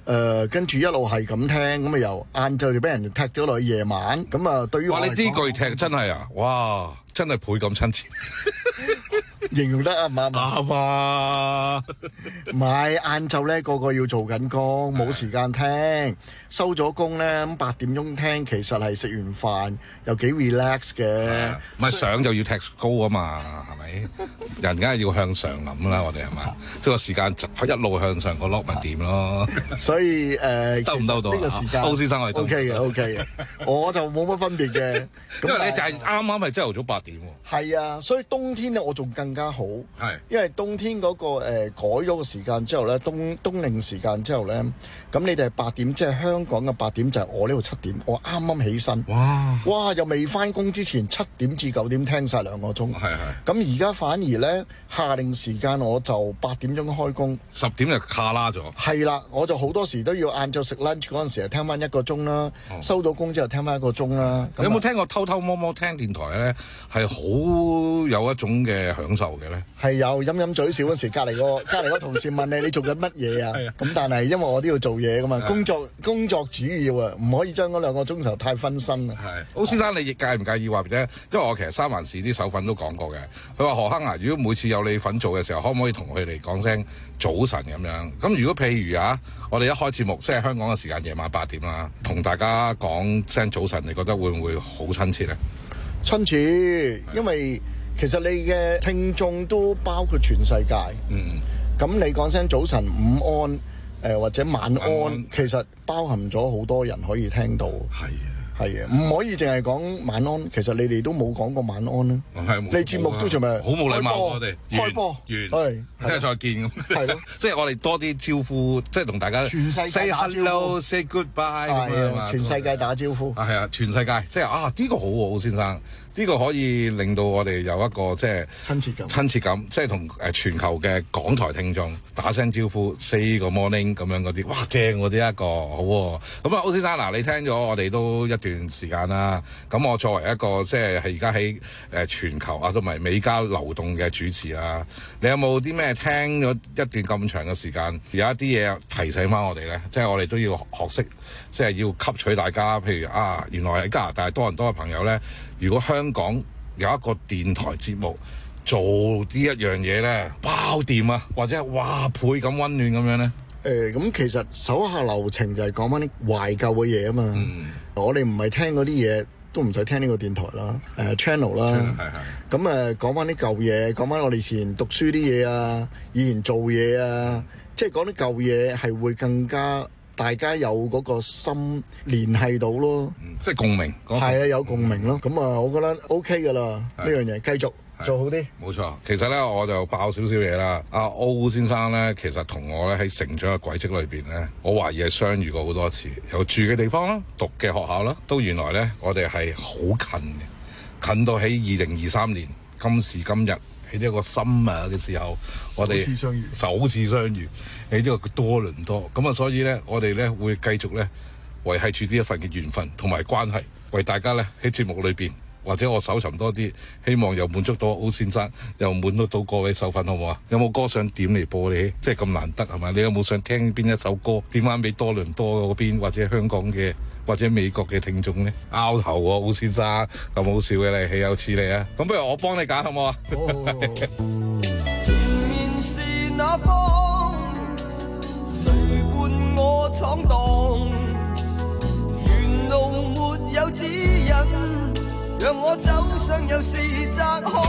誒跟住一路係咁聽，咁啊由晏晝就俾人踢咗落去夜晚，咁啊對於我哇！你呢句踢真係啊，哇！真係倍咁親切。 形容得啱唔啱啊？ 啱啊！ 唔係晏晝咧，個個要做緊工，冇時間聽。收咗工咧，咁八點鐘聽，其實係食完飯又幾 relax 嘅。 唔係上就要踢高啊嘛，係咪？人梗係要向上諗啦，我哋係嘛？即係個時間一路向上個 lock 咪掂咯。 所以誒， 兜唔兜到呢個時間？ 歐先生我哋 OK 嘅 OK 嘅，我就冇乜分別嘅。 因為你就係啱啱係朝頭早八點喎。 係啊，所以冬天咧我仲更加好。 係， 因為冬天嗰、那個、呃、改咗個時間之後咧，冬冬令時間之後咧，咁你哋係八點，即係香港嘅八點就係我呢度七點，我啱啱起身。 哇！ 哇！又未翻工之前七點至九點聽晒兩個鐘。 係係。 咁而家反而咧夏令時間我就八點鐘開工， 十點就卡拉咗。 係啦，我就好多時都要晏晝食 lunch 嗰陣時，聽翻一個鐘啦。哦、收咗工之後聽翻一個鐘啦。 你有冇聽過偷偷摸摸聽電台咧？係好有一種嘅享受嘅咧。 係有飲飲嘴笑嗰時，隔離個隔離個同事問你你做緊乜嘢啊？咁但係因為我都要做嘢噶嘛，工作工作主要啊，唔可以將嗰兩個鐘頭太分身啊。 係，歐先生你亦介唔介意話俾你聽？因為我其實三藩市啲手份都講過嘅，佢話何坑啊，如果每次有你份做嘅時候，可唔可以同佢哋講聲早晨咁樣？咁如果譬如啊，我哋一開節目即係香港嘅時間夜晚八點啦，同大家講聲早晨，你覺得會唔會好親切咧？ 親切，因為其實你嘅聽眾都包括全世界。 嗯， 咁你講聲早晨、午安，誒、呃、或者晚安，晚安，其實包含咗好多人可以聽到。 係啊。 係啊，唔可以淨係講晚安。其實你哋都冇講過晚安啦。你節目都做咩？ 好冇禮貌我哋。 開波， 完， 係， 聽日再見咁。係咯，即係我哋多啲招呼，即係同大家。 全世界 say hello，say goodbye 咁啊，全世界打招呼。 係啊，全世界，即係啊，呢個好喎，歐先生。呢個可以令到我哋有一個即係親切感， 親切感，即係同誒全球嘅港台聽眾打聲招呼 ，say 個 morning 咁樣嗰啲，哇正喎！呢一個好喎。咁啊，歐先生嗱，你聽咗我哋都一段時間啦。咁我作為一個即係係而家喺誒全球啊，同埋美加流動嘅主持啦，你有冇啲咩聽咗一段咁長嘅時間，有一啲嘢提醒翻我哋咧？即係我哋都要學識，即係要吸取大家，譬如啊，原來喺加拿大多倫多嘅朋友咧。如果香港有一個電台節目做呢一樣嘢咧，包掂啊，或者係哇倍咁溫暖咁樣咧？誒、 呃，咁其實手下留情就係講翻啲懷舊嘅嘢啊嘛。嗯、我哋唔係聽嗰啲嘢，都唔使聽呢個電台啦，誒、呃、channel 啦。係係。咁誒講翻啲舊嘢，講翻我哋以前讀書啲嘢啊，以前做嘢啊，即係講啲舊嘢係會更加。大家有嗰個心聯繫到咯， 嗯、即係共鳴， 係啊，有共鳴咯。咁啊，我覺得 OK 噶啦，呢樣嘢繼續做好啲。 冇錯，其實咧我就爆少少嘢啦。阿歐先生咧，其實同我咧喺成長嘅軌跡裏邊咧，我懷疑係相遇過好多次。由住嘅地方啦，讀嘅學校啦，都原來咧我哋係好近嘅，近到喺二零二三年今時今日。喺呢一個深夜嘅時候，我哋首次相遇， 首次相遇喺呢個多倫多，咁啊，所以咧，我哋咧會繼續咧維繫住呢一份嘅緣分同埋關係，為大家咧喺節目裏邊，或者我搜尋多啲，希望又滿足到歐先生，又滿足到各位手粉，好唔好啊？有冇歌想點嚟播你？即係咁難得係咪？你有冇想聽邊一首歌？點翻俾多倫多嗰邊或者香港嘅？或者美國嘅聽眾咧，拗頭喎，歐先生咁好笑嘅你，豈有此理啊！咁不如我幫你揀好唔好啊？ 前面是那方，誰伴我闖蕩？沿路沒有指引，讓我走上又是窄巷。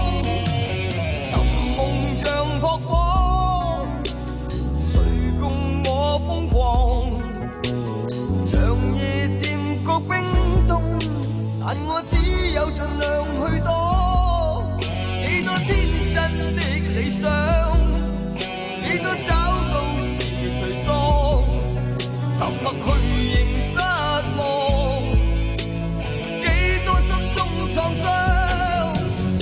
尋夢像撲火，誰共我瘋狂？長夜漸覺冰凍，但我只有盡量去躲。幾多天真的理想，幾多找到時頹喪，沉默去仍失望，幾多心中創傷，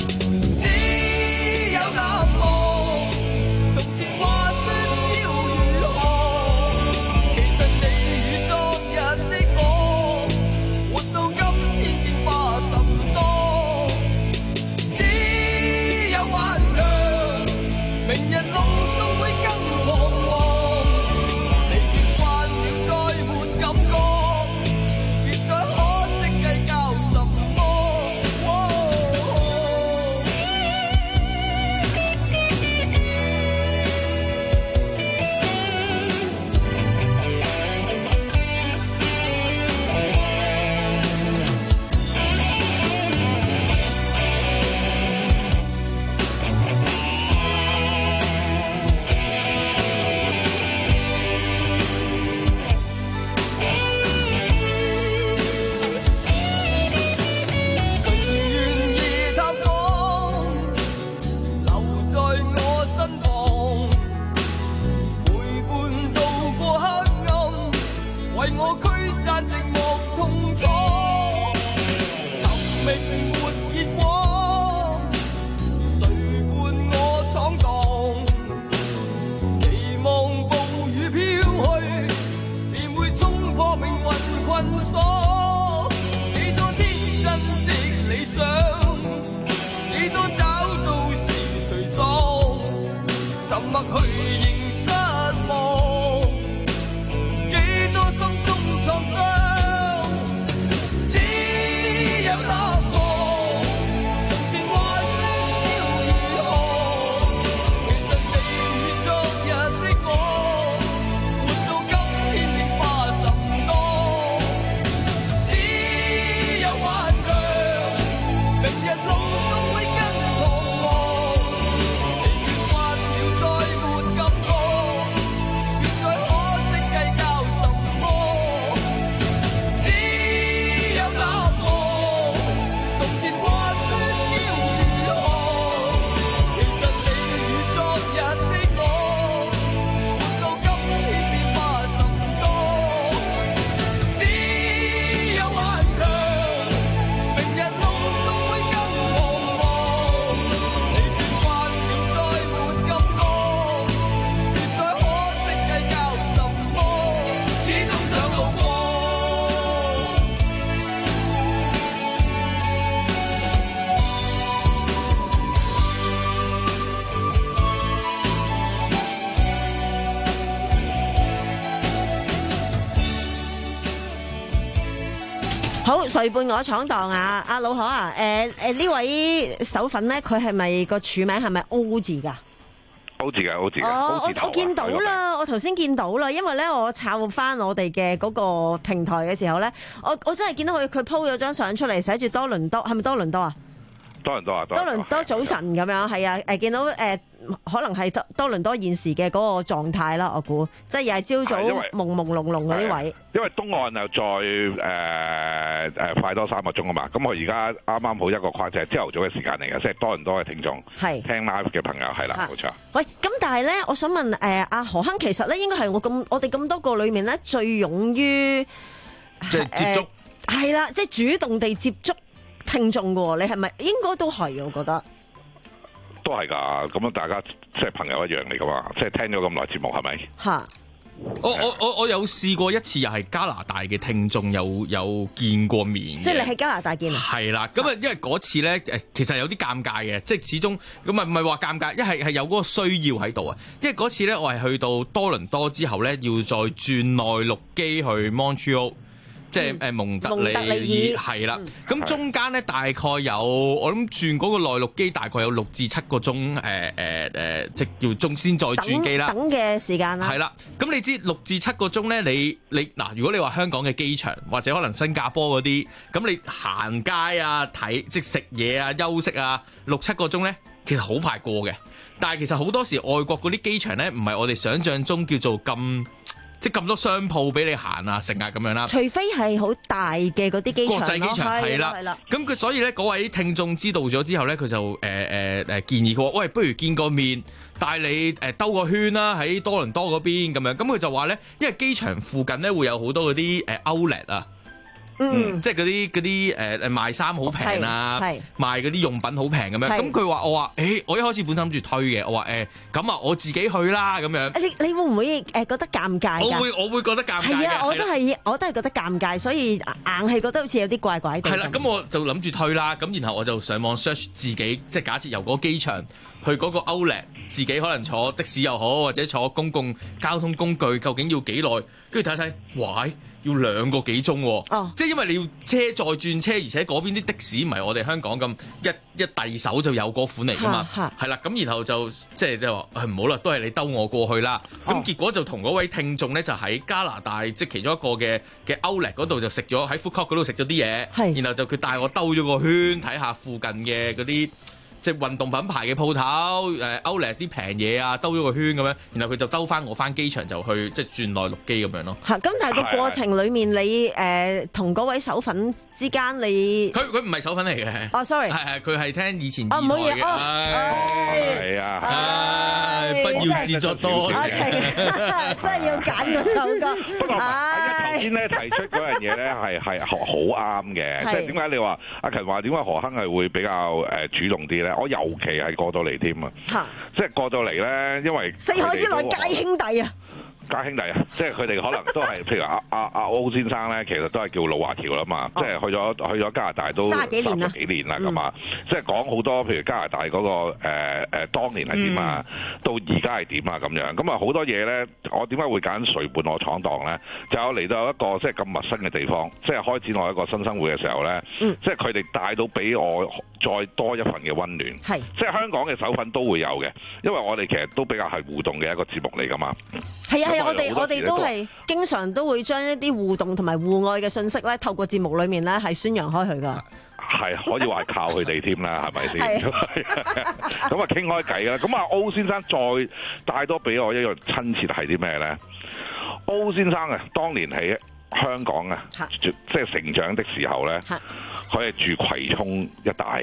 只有淡忘。從前話說要如何，其實你與昨日的我，活到今天變化甚多，只有頑強，明命沒結果，誰伴我闖蕩？期望暴雨飄去，便會衝破命運困鎖。幾多天真的理想，幾多找到時頹喪，沉默去認失望，幾多心中創傷。 好，誰伴我闖蕩啊？阿老可啊，誒誒呢位手粉咧，佢係咪個署名係咪 O 字㗎 ？O 字嘅 O 字嘅。 哦，我我見到啦，我頭先見到啦，因為咧我抄翻我哋嘅嗰個平台嘅時候咧，我我真係見到佢佢 po 咗張相出嚟，寫住多倫多，係咪多倫多啊？ 多倫多啊， 多倫多早晨咁樣，係啊，誒見到誒。可能係多多倫多現時嘅嗰個狀態啦，我估即係又係朝早朦朦朧朧嗰啲位。 因為東岸又再誒誒、呃呃、快多三個鐘啊嘛，咁我而家啱啱好一個框，就係朝頭早嘅時間嚟嘅，即係多倫多嘅聽眾係聽 live 嘅朋友係啦，冇錯。 喂，咁但係咧，我想問誒阿、呃、何亨，其實咧應該係我咁我哋咁多個裏面咧最勇於即係接觸係啦，即係主動地接觸聽眾嘅喎，你係咪應該都係？我覺得。 都係㗎，咁樣大家即係朋友一樣嚟㗎嘛，即係聽咗咁耐節目係咪？ 嚇！ 我我我我有試過一次，又係加拿大嘅聽眾有有見過面。 即係你喺加拿大見啊？ 係啦，咁啊，因為嗰次咧誒，其實有啲尷尬嘅，即係始終咁啊，唔係話尷尬，一係係有嗰個需要喺度啊。因為嗰次咧，我係去到多倫多之後咧，要再轉內陸機去 Montreal。即係誒蒙特利爾係啦，咁、嗯、中間咧大概有我諗轉嗰個內陸機大概有六至七個鐘誒誒誒，即叫中先再轉機啦。 等嘅時間啦。係啦， 咁你知六至七個鐘咧，你你嗱，如果你話香港嘅機場或者可能新加坡嗰啲，咁你行街啊、睇即食嘢啊、休息啊，六七個鐘咧，其實好快過嘅。但係其實好多時外國嗰啲機場咧，唔係我哋想象中叫做咁。即咁多商鋪俾你行啊，成啊咁樣啦。除非係好大嘅嗰啲機場咯。國際機場係啦， 咁佢所以咧嗰位聽眾知道咗之後咧，佢就誒誒誒建議佢話：喂，不如見個面，帶你誒兜個圈啦，喺多倫多嗰邊咁樣。咁佢就話咧，因為機場附近咧會有好多嗰啲誒 Outlet 啊。嗯，即係嗰啲嗰啲誒誒賣衫好平啊，賣嗰啲用品好平咁樣。咁佢話我話，誒、欸，我一開始本身諗住推嘅，我話誒，咁、欸、啊，我自己去啦咁樣。 你你會唔會誒覺得尷尬？ 我會我會覺得尷尬。 係啊，我都係我都係覺得尷尬，所以硬係覺得好似有啲怪怪地。 係啦，咁我就諗住推啦，咁然後我就上網 search 自己，即係假設由嗰個機場去嗰個 Outlet，自己可能坐的士又好，或者坐公共交通工具，究竟要幾耐？跟住睇睇，喂！要兩個幾鐘喎，哦、即係因為你要車再轉車，而且嗰邊啲的士唔係我哋香港咁一一遞手就有嗰款嚟㗎嘛，係啦，咁然後就即係即係話唔好啦，都係你兜我過去啦。咁、哦、結果就同嗰位聽眾咧就喺加拿大即係其中一個嘅嘅 Outlet 嗰度就食咗喺 Food Court 嗰度食咗啲嘢，然後就佢帶我兜咗個圈睇下附近嘅嗰啲即係運動品牌嘅鋪頭，誒歐力啲平嘢啊，兜咗個圈咁樣，然後佢就兜翻我翻機場就去即係轉內陸機咁樣咯。 嚇！咁但係個過程裡面，你誒同嗰位手粉之間，你佢佢唔係手粉嚟嘅。 哦，sorry， 係係佢係聽以前哦，唔好嘢， 係啊， 不要自作多情， 真係要揀嗰首歌。 不過頭先咧提出嗰樣嘢咧係係好啱嘅，即係點解你話阿勤話點解何鏗係會比較誒主動啲咧？我尤其係過到嚟添啊，即係過到嚟咧，因為四海之內皆兄弟啊！ 家兄弟啊，即係佢哋可能都係，譬如阿阿阿歐先生咧，其實都係叫老華僑啦嘛，哦、即係去咗去咗加拿大都三十幾年啦咁啊，即係講好多譬如加拿大嗰、那個誒誒、呃呃、當年係點啊，嗯、到而家係點啊咁樣，咁啊好多嘢咧，我點解會揀誰伴我闖蕩咧？就有嚟到一個即係咁陌生嘅地方，即係開展我一個新生活嘅時候咧，嗯、即係佢哋帶到俾我再多一份嘅溫暖，係即係香港嘅手粉都會有嘅，因為我哋其實都比較係互動嘅一個節目嚟噶嘛， 係啊。我哋我哋都係經常都會將一啲互動同埋互愛嘅信息咧，透過節目裏面咧係宣揚開去噶。 係可以話係靠佢哋添啦，係咪先？咁啊傾開偈啦。咁啊，歐先生再帶多俾我一樣親切係啲咩咧？歐先生啊，當年喺香港啊，即係成長的時候咧，佢係住葵涌一帶。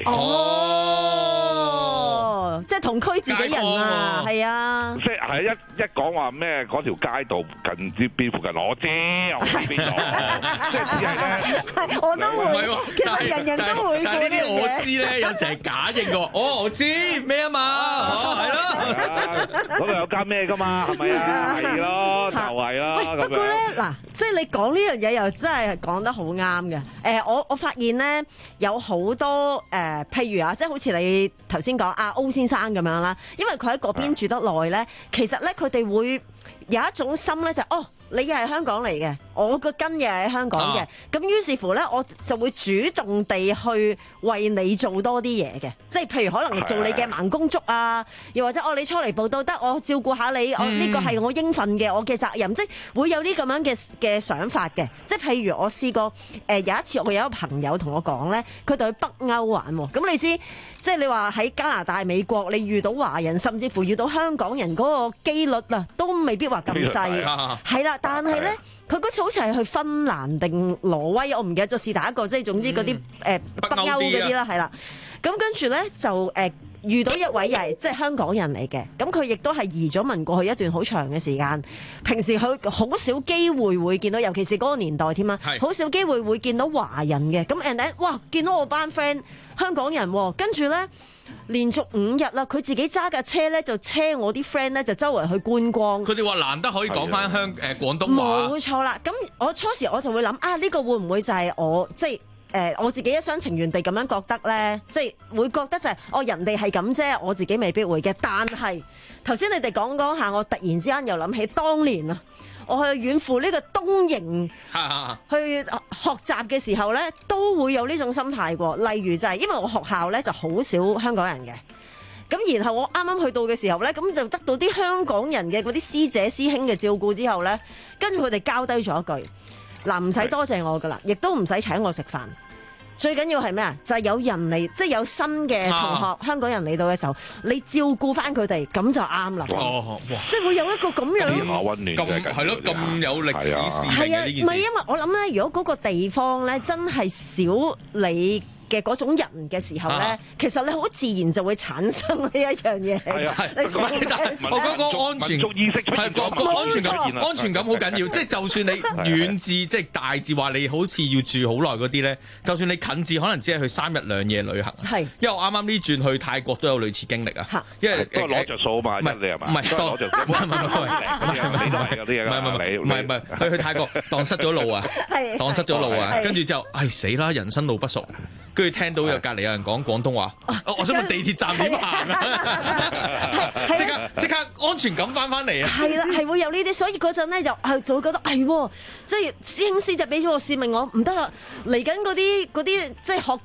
哦，即係同區自己人啊，係啊。 即係一一講話咩嗰條街道近啲邊附近，我知我知邊度。即係只係咧， 我都會。其實人人都會。 但係呢啲我知咧，有時係假應嘅。哦，我知咩啊嘛，係咯。 嗰度有間咩㗎嘛，係咪啊？係咯，就係咯。 不過咧，嗱，即係你講呢樣嘢又真係講得好啱嘅。誒，我我發現咧有好多誒，譬如啊，即係好似你頭先講阿歐先生咁樣啦，因為佢喺嗰邊住得耐咧，其實咧佢哋會有一種心咧，就係哦。你又係香港嚟嘅，我個根又係香港嘅，咁、啊、於是乎咧，我就會主動地去為你做多啲嘢嘅，即係譬如可能做你嘅盲公竹啊，又或者哦你初嚟報到得，我照顧下你，我呢個係我應份嘅，我嘅責任，即係會有啲咁樣嘅嘅想法嘅，即係譬如我試過誒、呃、有一次我有一個朋友同我講咧，佢哋去北歐玩喎，咁你知即係你話喺加拿大、美國，你遇到華人甚至乎遇到香港人嗰個機率啊，都未必話咁細，係啦。但係咧，佢嗰次好似係去芬蘭定挪威，我唔記得咗是第一個，即係總之嗰啲誒北歐嗰啲啦，係啦。咁跟住咧就誒、呃、遇到一位又係即係香港人嚟嘅，咁佢亦都係移咗民過去一段好長嘅時間。平時佢好少機會會見到，尤其是嗰個年代添啊，好少機會會見到華人嘅。咁 and then 哇，見到我班 friend 香港人，跟住咧。連續五日啦，佢自己揸架車咧就車我啲 friend 咧就周圍去觀光。 佢哋話難得可以講翻香誒廣東話。 冇錯啦，咁我初時我就會諗啊，呢、呢個會唔會就係我即係誒、呃、我自己一廂情願地咁樣覺得咧？即係會覺得就係、是、哦人哋係咁啫，我自己未必會嘅。但係頭先你哋講講下，我突然之間又諗起當年啊。我去遠赴呢個東瀛去學習嘅時候呢，都會有呢種心態喎。例如就係因為我學校呢就好少香港人嘅，咁然後我啱啱去到嘅時候呢，咁就得到啲香港人嘅嗰啲師姐師兄嘅照顧之後呢，跟住佢哋交低咗一句：嗱，唔使多謝我噶啦，亦都唔使請我食飯。最緊要係咩啊？就係、是、有人嚟，即係有新嘅同學、啊、香港人嚟到嘅時候，你照顧翻佢哋，咁就啱啦。 哦，哇！ 即係會有一個咁樣溫暖嘅， 係咯，咁有歷史使命嘅呢件事。 係啊，唔係因為我諗咧，如果嗰個地方咧真係少你嘅嗰種人嘅時候咧，啊、其實你好自然就會產生呢一樣嘢。係啊，係。 我嗰個安全意識係個個安全感，安全感好緊要。即係就算你遠至即係大至話你好似要住好耐嗰啲咧，就算你近至可能只係去三日兩夜旅行。係。因為我啱啱呢轉去泰國都有類似經歷啊。因為都係攞着數嘛，唔係你係嘛？ 唔係當攞着數，唔係唔係唔係，你都係有啲嘢㗎。 唔係唔係唔係唔係，去去泰國蕩失咗路啊！蕩失咗路啊！跟住之後，唉死啦！人生路不熟。跟住聽到有隔離有人講廣東話，啊、我想問地鐵站點行啊？即刻即刻安全感翻翻嚟啊！ 係啦，係會有呢啲，所以嗰陣咧就係就會覺得係喎，即係師兄師姐俾咗個使命我，唔得啦！嚟緊嗰啲嗰啲即係學學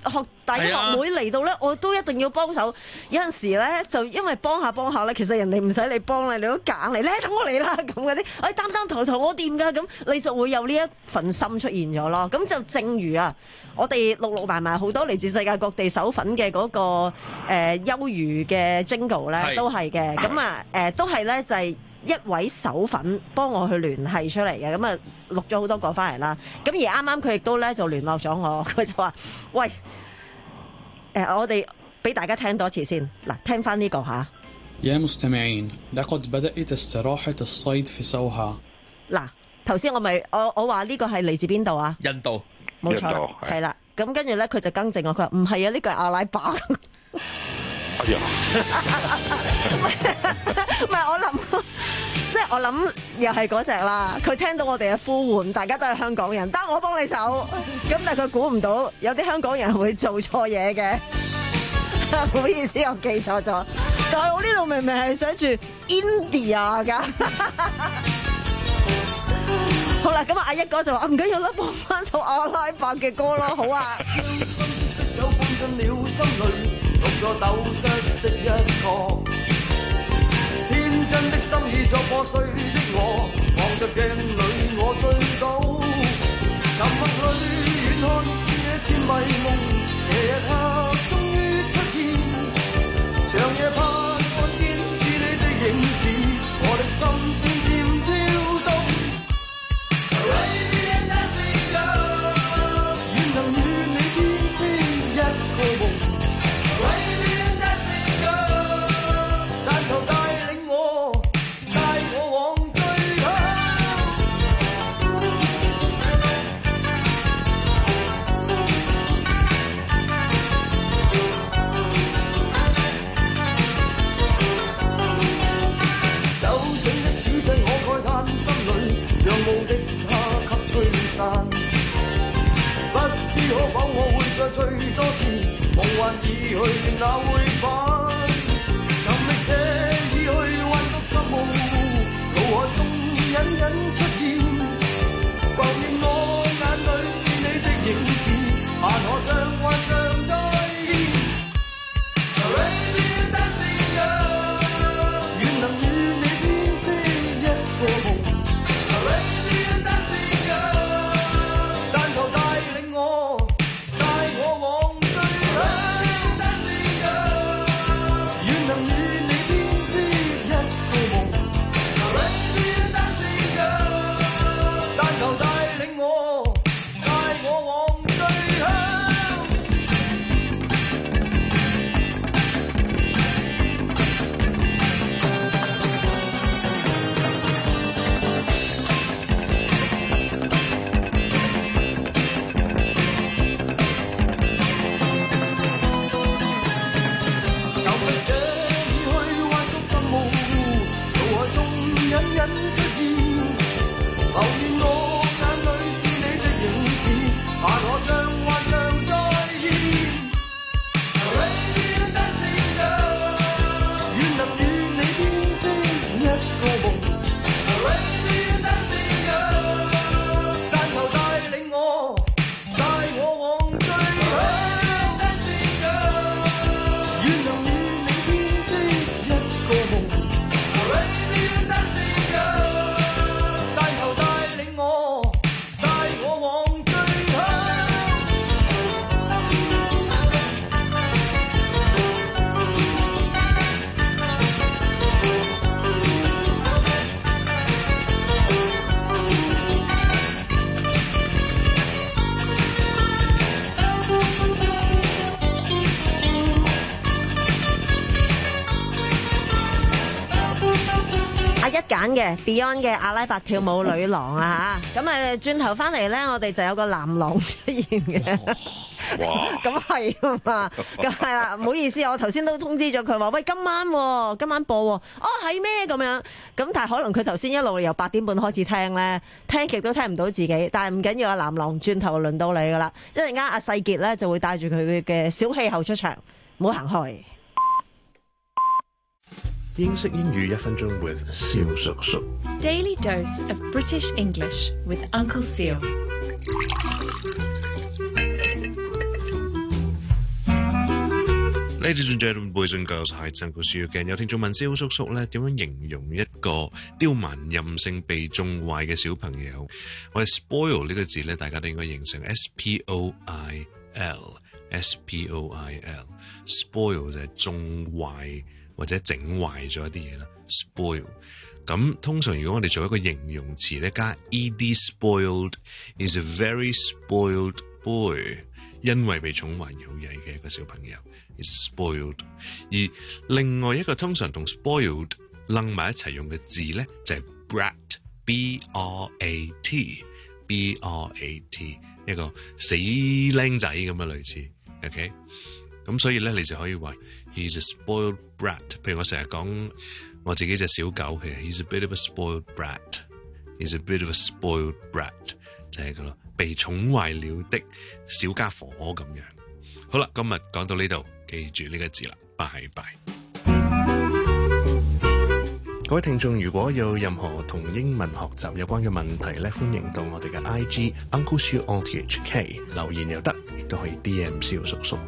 但係音樂會嚟到咧，我都一定要幫手。有陣時咧，就因為幫下幫下咧，其實人哋唔使你幫你，你都夾硬嚟咧，等我嚟啦咁嗰啲，哎擔擔抬抬我掂㗎，咁你就會有呢一份心出現咗咯。咁就正如啊，我哋錄錄埋埋好多嚟自世界各地手粉嘅嗰、那個誒、呃、優娛嘅 jingle 咧，都係嘅。咁啊誒，都係咧就係、是。一位手粉幫我去聯繫出嚟嘅，咁啊錄咗好多個翻嚟啦。咁而啱啱佢亦都咧就聯絡咗我，佢就話：喂，誒、呃、我哋俾大家聽多次先，嗱聽翻呢個嚇。 يا مستمعين لقد بدأت استراحة الصيد في سوها。嗱， 頭先我咪我我話呢個係嚟自邊度啊？ 印度， 冇錯，係啦。咁跟住咧佢就更正我，佢話唔係啊，呢個係阿拉伯。 哎呀！ 唔係我諗，即係我諗又係嗰隻啦。佢聽到我哋嘅呼喚，大家都係香港人，得我幫你手。咁但係佢估唔到，有啲香港人會做錯嘢嘅。唔好意思，我記錯咗。但係我呢度明明係寫住 India 㗎。好啦，咁啊阿一哥就話唔緊要啦，播翻首阿拉伯嘅歌咯，好啊。 六個斗室的一個，天真的心意作破碎的我，望着鏡裏我醉倒，沉默裏遠看這天迷夢，這一刻終於出現，長夜盼看見是你的影子，我的心漸漸跳動。Arabian dancing girl， 願能與你編織一個夢。不知可否我會再醉多次，夢幻已去哪會返？尋覓者已去幻覺心霧，腦海中隱隱出現，浮現我眼裏是你的影子，盼可將幻象再現。Arabian dancing girl， 願能與你編織一個夢。 揀嘅 Beyond 嘅阿拉伯跳舞女郎啊嚇，咁啊轉頭翻嚟咧，我哋就有個男郎出現嘅。哇！咁係啊嘛，咁係啦，唔好意思，我頭先都通知咗佢話，喂，今晚、啊、今晚播喎、啊，哦係咩咁樣？咁但係可能佢頭先一路由八點半開始聽咧，聽極都聽唔到自己，但係唔緊要啊，男郎轉頭輪到你噶啦，一陣間阿世傑咧就會帶住佢嘅小氣候出場，唔好行開。 英式英語一分鐘 with 蕭叔叔。 Daily dose of British English with Uncle Seal。 Ladies and gentlemen, boys and girls， 係陳故事嘅有聽眾問蕭叔叔咧，點樣形容一個刁蠻任性被縱壞嘅小朋友？我哋 spoil 呢個字咧，大家都應該認成 S P O I L，S P O I L，spoil 就係縱壞或者整壞咗一啲嘢啦。spoil 咁通常如果我哋做一個形容詞咧，加 ed spoiled is a very spoiled boy， 因為被寵壞有曳嘅一個小朋友。is spoiled， 而另外一個通常同 spoiled 楞埋一齊用嘅字咧，就係、是、brat，b r a t，b r a t， 一個死僆仔咁嘅類似 ，ok， 咁所以咧你就可以話 he's a spoiled brat。譬如我成日講我自己隻小狗，其實 he's a bit of a spoiled brat，he's a bit of a spoiled brat， 就係個咯，被寵壞了的小家伙咁樣。好啦，今日講到呢度。記住呢個字啦，拜拜！各位聽眾，如果有任何同英文學習有關嘅問題咧，歡迎到我哋嘅 I G Uncle Siu O T H K 留言又得，亦都可以 D M 蕭叔叔。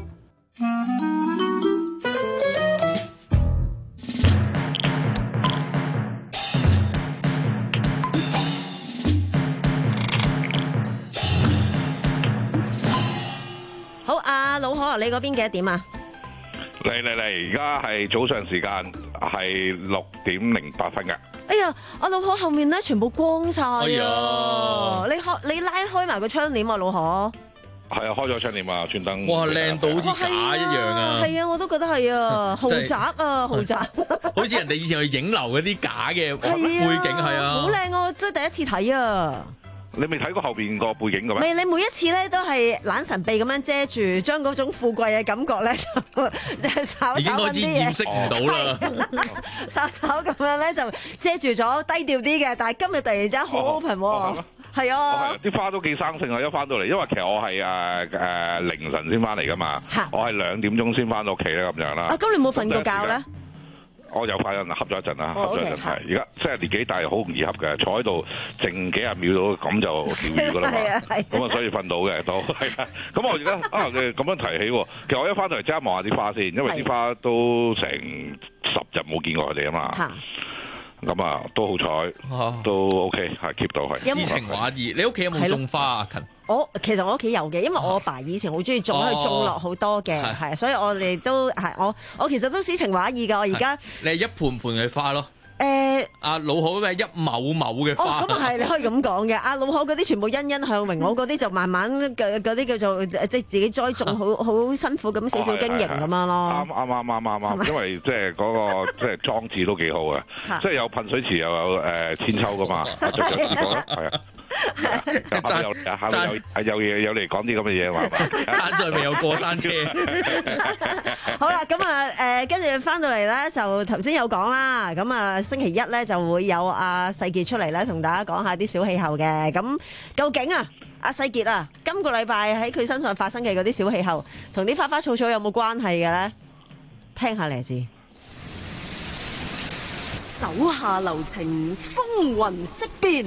好，阿老可，你嗰邊幾多點啊？ 嚟嚟嚟！而家係早上時間，係六點零八分嘅。 哎呀，阿老可後面咧全部光晒啊！ 哎呀， 你開你拉開埋個窗簾啊，老可。 係啊，開咗窗簾啊，專登。 哇，靚到好似假一樣啊！ 係啊，我都覺得係啊，豪宅啊，豪宅。 好似人哋以前去影樓嗰啲假嘅背景係啊， 好靚啊！真係第一次睇啊！ 你未睇過後邊個背景嘅咩？ 未，你每一次咧都係懶神秘咁樣遮住，將嗰種富貴嘅感覺咧就稍稍已經開始掩飾唔到啦。 稍稍咁樣咧就遮住咗，低調啲嘅。但係今日突然之間好 open 喎，係啊， 啲花都幾生性啊！一翻到嚟，因為其實我係誒誒凌晨先翻嚟噶嘛，我係兩點鐘先翻到屋企咧咁樣啦。 啊，咁你冇瞓過覺咧？ 我有快人恰咗一陣啦，恰咗一陣係。而家即係年紀大，好容易恰嘅，坐喺度靜幾廿秒到，咁就釣魚噶啦嘛。咁啊，所以瞓到嘅都係啊。咁我而家啊，你咁樣提起喎，其實我一翻到嚟即刻望下啲花先，因為啲花都成十日冇見過佢哋啊嘛。咁啊，都好彩，都 OK， 係 keep 到係。 詩情畫意，你屋企有冇種花啊？勤？ 我其實我屋企有嘅，因為我阿爸以前好中意種，佢種落好多嘅，係、哦，所以我哋都係我我其實都詩情畫意㗎。我而家你係一盆盆嘅花咯。 誒， 阿老可咩一畝畝嘅花。 哦，咁啊係，你可以咁講嘅。阿老可嗰啲全部欣欣向榮，我嗰啲就慢慢嘅嗰啲叫做即係自己栽種，好好辛苦咁少少經營咁樣咯。 啱啱啱啱啱啱，因為即係嗰個即係裝置都幾好嘅，即係有噴水池又有誒千秋噶嘛，我最近試過啦，係啊。有有有嘢有嚟講啲咁嘅嘢嘛？ 山上未有過山車。 好啦，咁啊誒，跟住翻到嚟咧，就頭先有講啦。咁啊，星期一咧就會有阿世傑出嚟咧，同大家講下啲小氣候嘅。咁究竟啊，阿世傑啊，今個禮拜喺佢身上發生嘅嗰啲小氣候，同啲花花草草有冇關係嘅咧？聽下嚟知。 手下留情，風雲色變。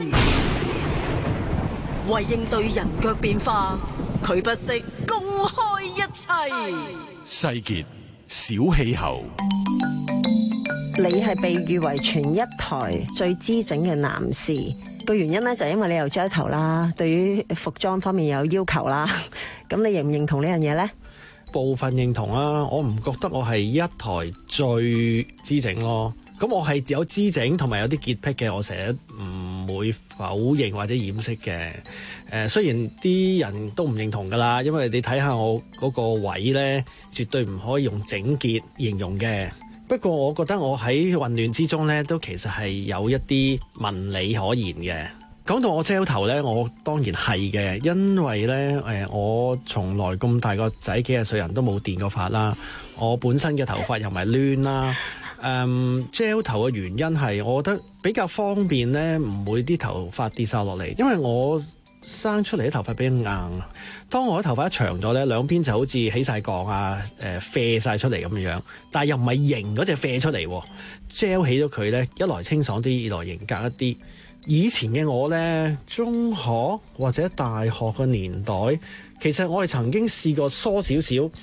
為應對人腳變化，佢不惜公開一切。 世傑小氣候， 你係被譽為全一台最姿整嘅男士，個原因咧就係因為你有遮頭啦，對於服裝方面有要求啦。咁你認唔認同呢樣嘢咧？ 部分認同啦，我唔覺得我係一台最姿整咯。咁我係有姿整同埋有啲潔癖嘅，我成日唔會否認或者掩飾嘅。誒、呃，雖然啲人都唔認同噶啦，因為你睇下我嗰個位咧，絕對唔可以用整潔形容嘅。不過我覺得我喺混亂之中咧，都其實係有一啲紋理可言嘅。講到我遮頭咧，我當然係嘅，因為咧誒，我從來咁大個仔幾廿歲人都冇電過髮啦，我本身嘅頭髮又唔係亂啦。誒遮頭嘅原因係，我覺得比較方便咧，唔會啲頭髮跌晒落嚟。因為我生出嚟啲頭髮比較硬，當我啲頭髮一長咗咧，兩邊就好似起晒槓啊，誒啡晒出嚟咁樣樣。但係又唔係型嗰隻啡出嚟，遮起咗佢咧，一來清爽啲，二來型格一啲。以前嘅我咧，中學或者大學嘅年代，其實我係曾經試過梳少少。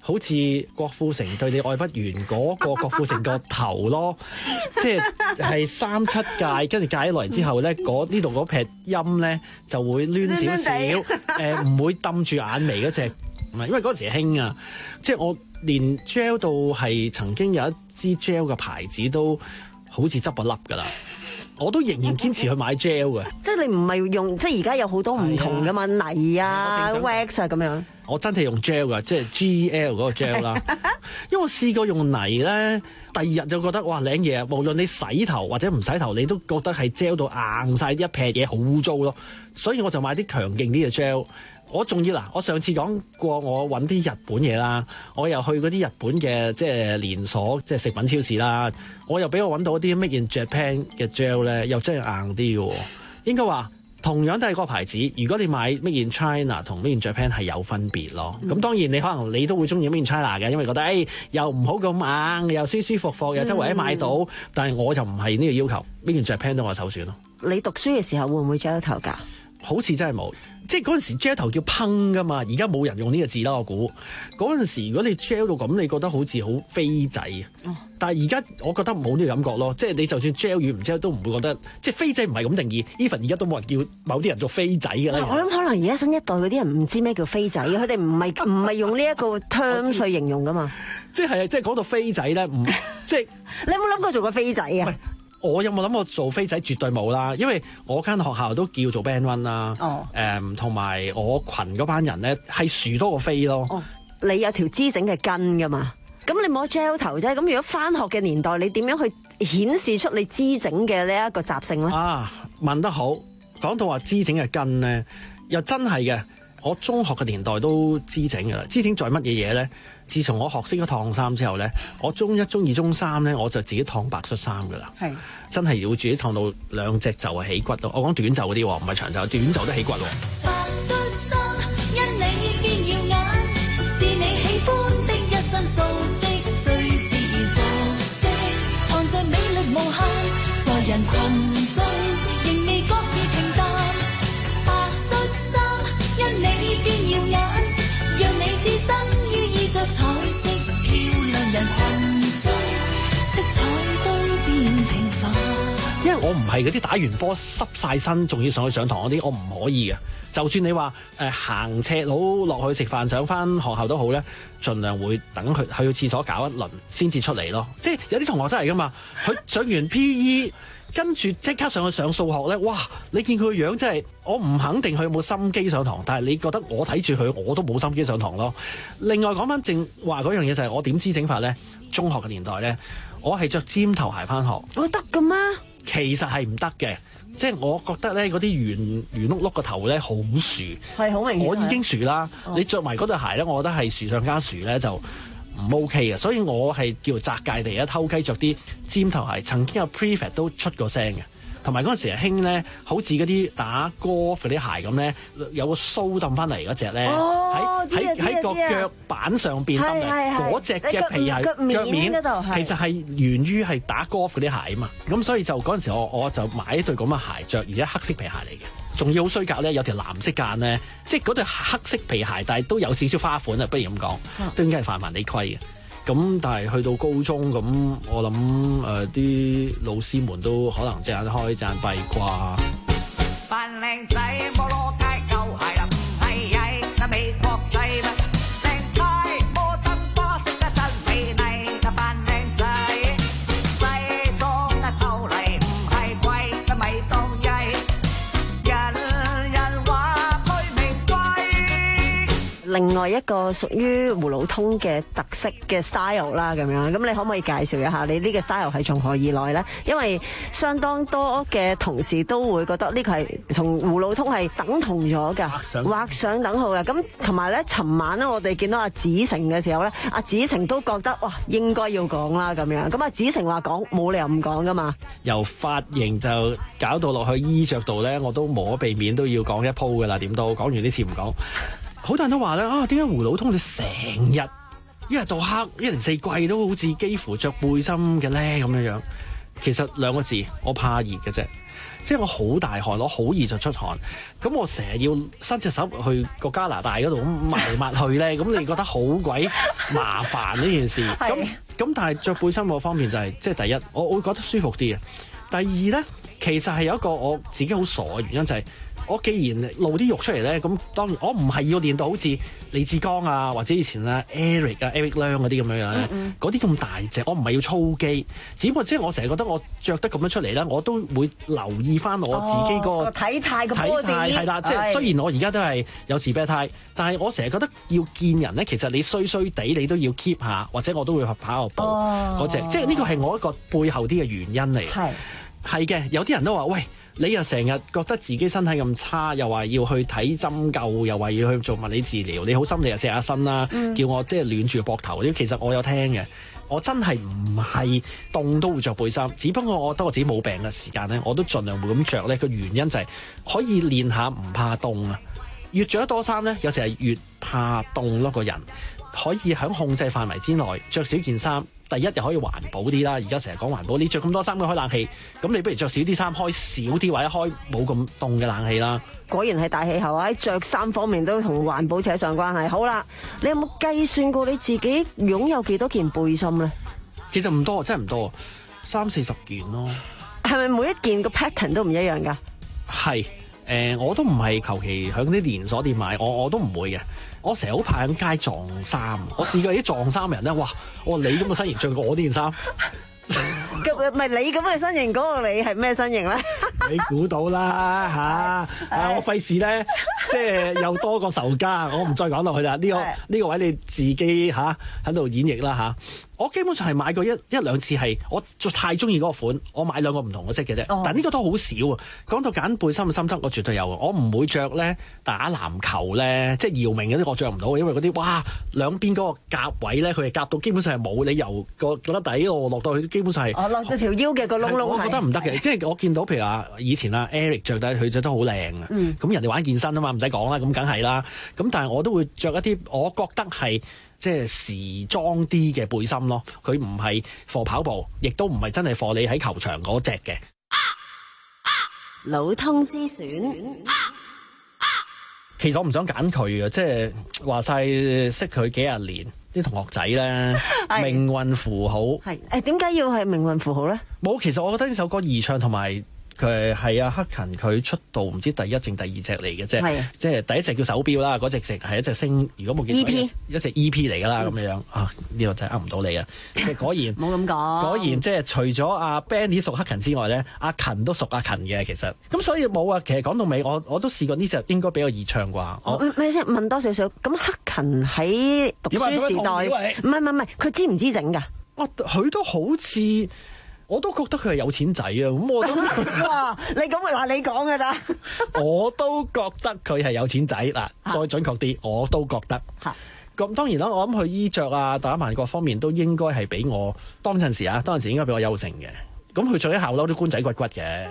好似郭富城對你愛不完嗰個郭富城個頭咯，即係係三七界，跟住界起來之後咧，嗰呢度嗰撇音咧就會攣少少，誒唔會揼住眼眉嗰隻，唔係因為嗰陣時興啊，即係我連 gel 到係曾經有一支 gel 嘅牌子都好似執個粒㗎啦。我都仍然堅持去買 gel 嘅， 即係你唔係用，即係而家有好多唔同噶嘛，泥啊、wax 啊咁樣。 我真係用 gel 㗎，即係 G L 嗰個 gel 啦。因為我試過用泥咧，第二日就覺得哇靚嘢，無論你洗頭或者唔洗頭，你都覺得係 gel 到硬晒，一撇嘢好污糟咯。所以我就買啲強勁啲嘅 gel。我仲要嗱，我上次講過我揾啲日本嘢啦，我又去嗰啲日本嘅即係連鎖即係食品超市啦，我又俾我揾到啲 Made in Japan 嘅 gel 咧，又真係硬啲嘅。應該話同樣都係個牌子，如果你買 Made in China 同 Made in Japan 係有分別咯。咁、嗯、當然你可能你都會中意 Made in China 嘅，因為覺得誒、哎、又唔好咁硬，又舒舒服服，又周圍都買到。嗯、但係我就唔係呢個要求 ，Made in Japan 都我首選咯。 你讀書嘅時候會唔會 gel 頭㗎？ 好似真係冇，即係嗰陣時 gel 頭叫烹噶嘛，而家冇人用呢個字啦。我估嗰陣時，如果你 gel 到咁，你覺得好似好飛仔啊。哦、但係而家我覺得冇呢個感覺咯，即係你就算 gel 與唔 gel 都唔會覺得，即係飛仔唔係咁定義。even 而家都冇人叫某啲人做飛仔㗎啦。我諗可能而家新一代嗰啲人唔知咩叫飛仔，佢哋唔係唔係用呢一個 term 去形容㗎嘛。即係即係講到飛仔咧，唔即係你有冇諗過做個飛仔啊？我有冇諗過做飛仔？絕對冇啦，因為我間學校都叫做 band one 啦。哦，誒同埋我群嗰班人咧係樹多過飛咯。哦，你有條姿整嘅根噶嘛？咁你冇 gel 頭啫。咁如果返學嘅年代，你點樣去顯示出你姿整嘅呢一個習性咧？啊，問得好。講到話姿整嘅根咧，又真係嘅。我中學嘅年代都姿整㗎啦。姿整在乜嘢嘢咧？自從我學識咗燙衫之後咧，我中一、中二、中三咧，我就自己燙白恤衫噶啦。係真係要自己燙到兩隻袖係起骨咯。我講短袖嗰啲喎，唔係長袖，短袖都起骨喎。白恤衫因你變耀眼，是你喜歡的一身素色，最自然服飾，藏着美麗無限，在人群中仍未覺意平淡。白恤衫因你變耀眼，讓你置身於衣着彩色漂亮人群中，色彩都變平凡。因為我唔係嗰啲打完波濕晒身，仲要上去上堂嗰啲，我唔可以嘅。就算你話誒、呃、行斜路落去食飯，上翻學校都好咧，盡量會等佢去廁所搞一輪先至出嚟咯。即係有啲同學真係噶嘛，佢上完 P E。跟住即刻上去上數學咧，哇！你見佢個樣真係，我唔肯定佢有冇心機上堂，但係你覺得我睇住佢，我都冇心機上堂咯。另外講翻正話嗰樣嘢就係我點姿整法咧？中學嘅年代咧，我係着尖頭鞋翻學。我得㗎咩？其實係唔得嘅，即係我覺得咧嗰啲圓圓碌碌個頭咧好薯，係好明顯。我已經薯啦，哦、你着埋嗰對鞋咧，我覺得係薯上加薯咧就唔 OK 嘅，所以我係叫做窄界地啊，偷雞着啲尖頭鞋。曾經有 prefect 都出過聲嘅，同埋嗰陣時係興咧，好似嗰啲打 golf 嗰啲鞋咁咧，有個鬚揼翻嚟嗰隻咧，喺喺喺個腳板上邊揼嚟嗰隻嘅皮鞋腳面，其實係源於係打 golf 嗰啲鞋啊嘛。咁所以就嗰陣時我我就買一對咁嘅鞋着，而家黑色皮鞋嚟嘅。仲要好衰格咧，有條藍色間咧，即係嗰對黑色皮鞋，但係都有少少花款啊，不如咁講，都應該係泛泛地規嘅。咁但係去到高中咁，我諗誒啲老師們都可能隻眼開隻眼閉啩。扮靚仔摩羅街舊鞋啦，唔係曳，那美國仔啦，靚太摩登花色得真美麗，那扮靚仔西裝得透嚟，唔係貴，那咪當曳。另外一個屬於葫蘆通嘅特色嘅 style 啦，咁樣咁你可唔可以介紹一下你呢個 style 係從何而來咧？因為相當多嘅同事都會覺得呢個係同葫蘆通係等同咗㗎，畫上等號嘅。咁同埋咧，尋晚咧我哋見到阿子成嘅時候咧，阿子成都覺得哇應該要講啦咁樣。咁阿子成話講冇理由唔講㗎嘛。由髮型就搞到落去衣着度咧，我都無可避免都要講一鋪㗎啦。點都講完呢次唔講。好多人都話咧啊，點解葫蘆通你成日一日到黑一年四季都好似幾乎着背心嘅咧咁樣樣？其實兩個字，我怕熱嘅啫。 即係我好大汗，我好易就出汗。咁我成日要伸隻手去個加拿大嗰度咁抹嚟抹去咧，咁你覺得好鬼麻煩呢件事。咁咁但係着背心嗰方面就係、是、即係第一，我我會覺得舒服啲嘅。第二咧，其實係有一個我自己好傻嘅原因就係、是。我既然露啲肉出嚟咧，咁當然我唔係要練到好似李志剛啊，或者以前啊 Eric 啊 Eric Leung 嗰啲咁樣樣咧，嗰啲咁大隻，我唔係要操肌，只不過即係我成日覺得我着得咁樣出嚟咧，我都會留意翻我自己個、哦、體態個 body 體態係啦，即係雖然我而家都係有時 bad 態，但係我成日覺得要見人咧，其實你衰衰地你都要 keep 下，或者我都會跑個步嗰隻、哦，即係呢個係我一個背後啲嘅原因嚟。係係嘅，有啲人都話喂。你又成日覺得自己身體咁差，又話要去睇針灸，又話要去做物理治療，你好心你又錫下身啦、嗯，叫我即係暖住個膊頭。其實我有聽嘅，我真係唔係凍都會着背心，只不過我覺得我自己冇病嘅時間咧，我都盡量會咁着咧。個原因就係可以練下唔怕凍啊。越着得多衫咧，有時係越怕凍咯。個人可以喺控制範圍之內着少件衫。第一又可以環保啲啦，而家成日講環保，你着咁多衫，佢開冷氣，咁你不如着少啲衫，開少啲或者開冇咁凍嘅冷氣啦。 果然係大氣候啊！喺着衫方面都同環保扯上關係。好啦，你有冇計算過你自己擁有幾多件背心咧？ 其實唔多，真係唔多，三四十件咯。 係咪每一件個 pattern 都唔一樣㗎？ 係，誒、呃，我都唔係求其喺啲連鎖店買，我我都唔會嘅。我成日好怕喺街撞衫，我試過啲撞衫嘅人咧，哇！我話你咁嘅身形着過我呢件衫， 咁唔係你咁嘅身形，嗰、嗰個你係咩身形咧？ 你估到啦嚇！啊，我費事咧，即係又多個仇家，我唔再講落去啦。呢、呢個呢、呢個位你自己嚇喺度演繹啦嚇。我基本上係買過一一兩次，係我就太中意嗰個款，我買兩個唔同嘅色嘅啫。Oh. 但呢個都好少啊。講到揀背心嘅心得，我絕對有。我唔會着咧打籃球咧，即係姚明嗰啲我着唔到，因為嗰啲哇兩邊嗰個夾位咧，佢係夾到基本上係冇，你由個個底度落到去，基本上係哦落到條腰嘅個窿窿。 我覺得唔得嘅，即係我見到譬如話以前啊 Eric 着得佢着得好靚啊。咁、嗯、人哋玩健身啊嘛，唔使講啦，咁梗係啦。咁但係我都會着一啲我覺得係。即係時裝啲嘅背心咯，佢唔係貨跑步，亦都唔係真係貨你喺球場嗰隻嘅。 老通之選， 其實我唔想揀佢嘅，即係話晒識佢幾廿年啲同學仔咧，命運符號係誒點解要係命運符號咧？ 冇，其實我覺得呢首歌易唱同埋。佢係阿克勤佢出道唔知第一正第二隻嚟嘅啫，即係第一隻叫手錶啦，嗰隻隻係一隻星，如果冇記錯 E P 一隻 E P 嚟㗎啦咁樣啊，呢個真係呃唔到你啊！即係果然冇咁講， 果然即係除咗阿 Benny 熟克勤之外咧，阿勤都熟阿勤嘅其實，咁所以冇啊。其實講到尾，我我都試過呢隻應該比較易唱啩。我咪先問多少少，咁克勤喺讀書時代，唔係唔係唔係，佢知唔知整㗎？ 哦，佢都好似。我都覺得佢係有錢仔啊！咁我都哇，你咁嗱你講嘅咋？ 我都覺得佢係有錢仔嗱，再準確啲，我都覺得。咁當然啦，我諗佢衣着啊、打扮各方面都應該係比我當陣時啊，當陣時應該比我優勝嘅。咁佢着啲校褸啲官仔骨骨嘅，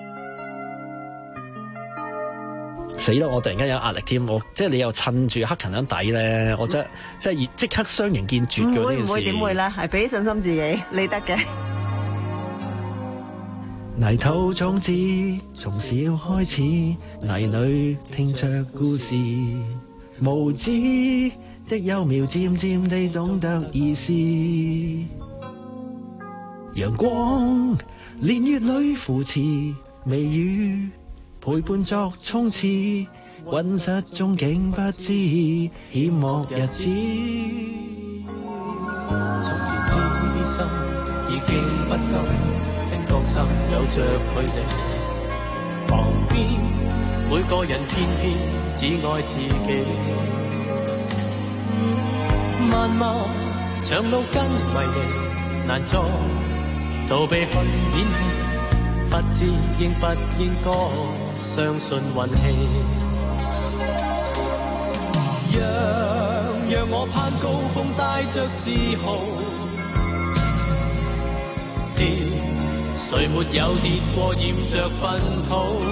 死啦！我突然間有壓力添，我即係你又趁住克勤響底咧，我真即係即刻雙形見絕嘅呢件事。唔會唔會點會咧？係俾信心自己，你得嘅。泥土種子從小開始，泥裏聽着故事，無知的幼苗漸漸地懂得意思。陽光連月裏扶持，微雨陪伴作衝刺，溫室中竟不知險惡日子。從前知心已經不甘。覺心有着佢哋，旁邊每個人偏偏只愛自己。漫漫長路跟迷離，難再逃避去演戲，不知應不應該相信運氣。讓讓我攀高峰，帶着自豪。誰沒有跌過，染着糞土？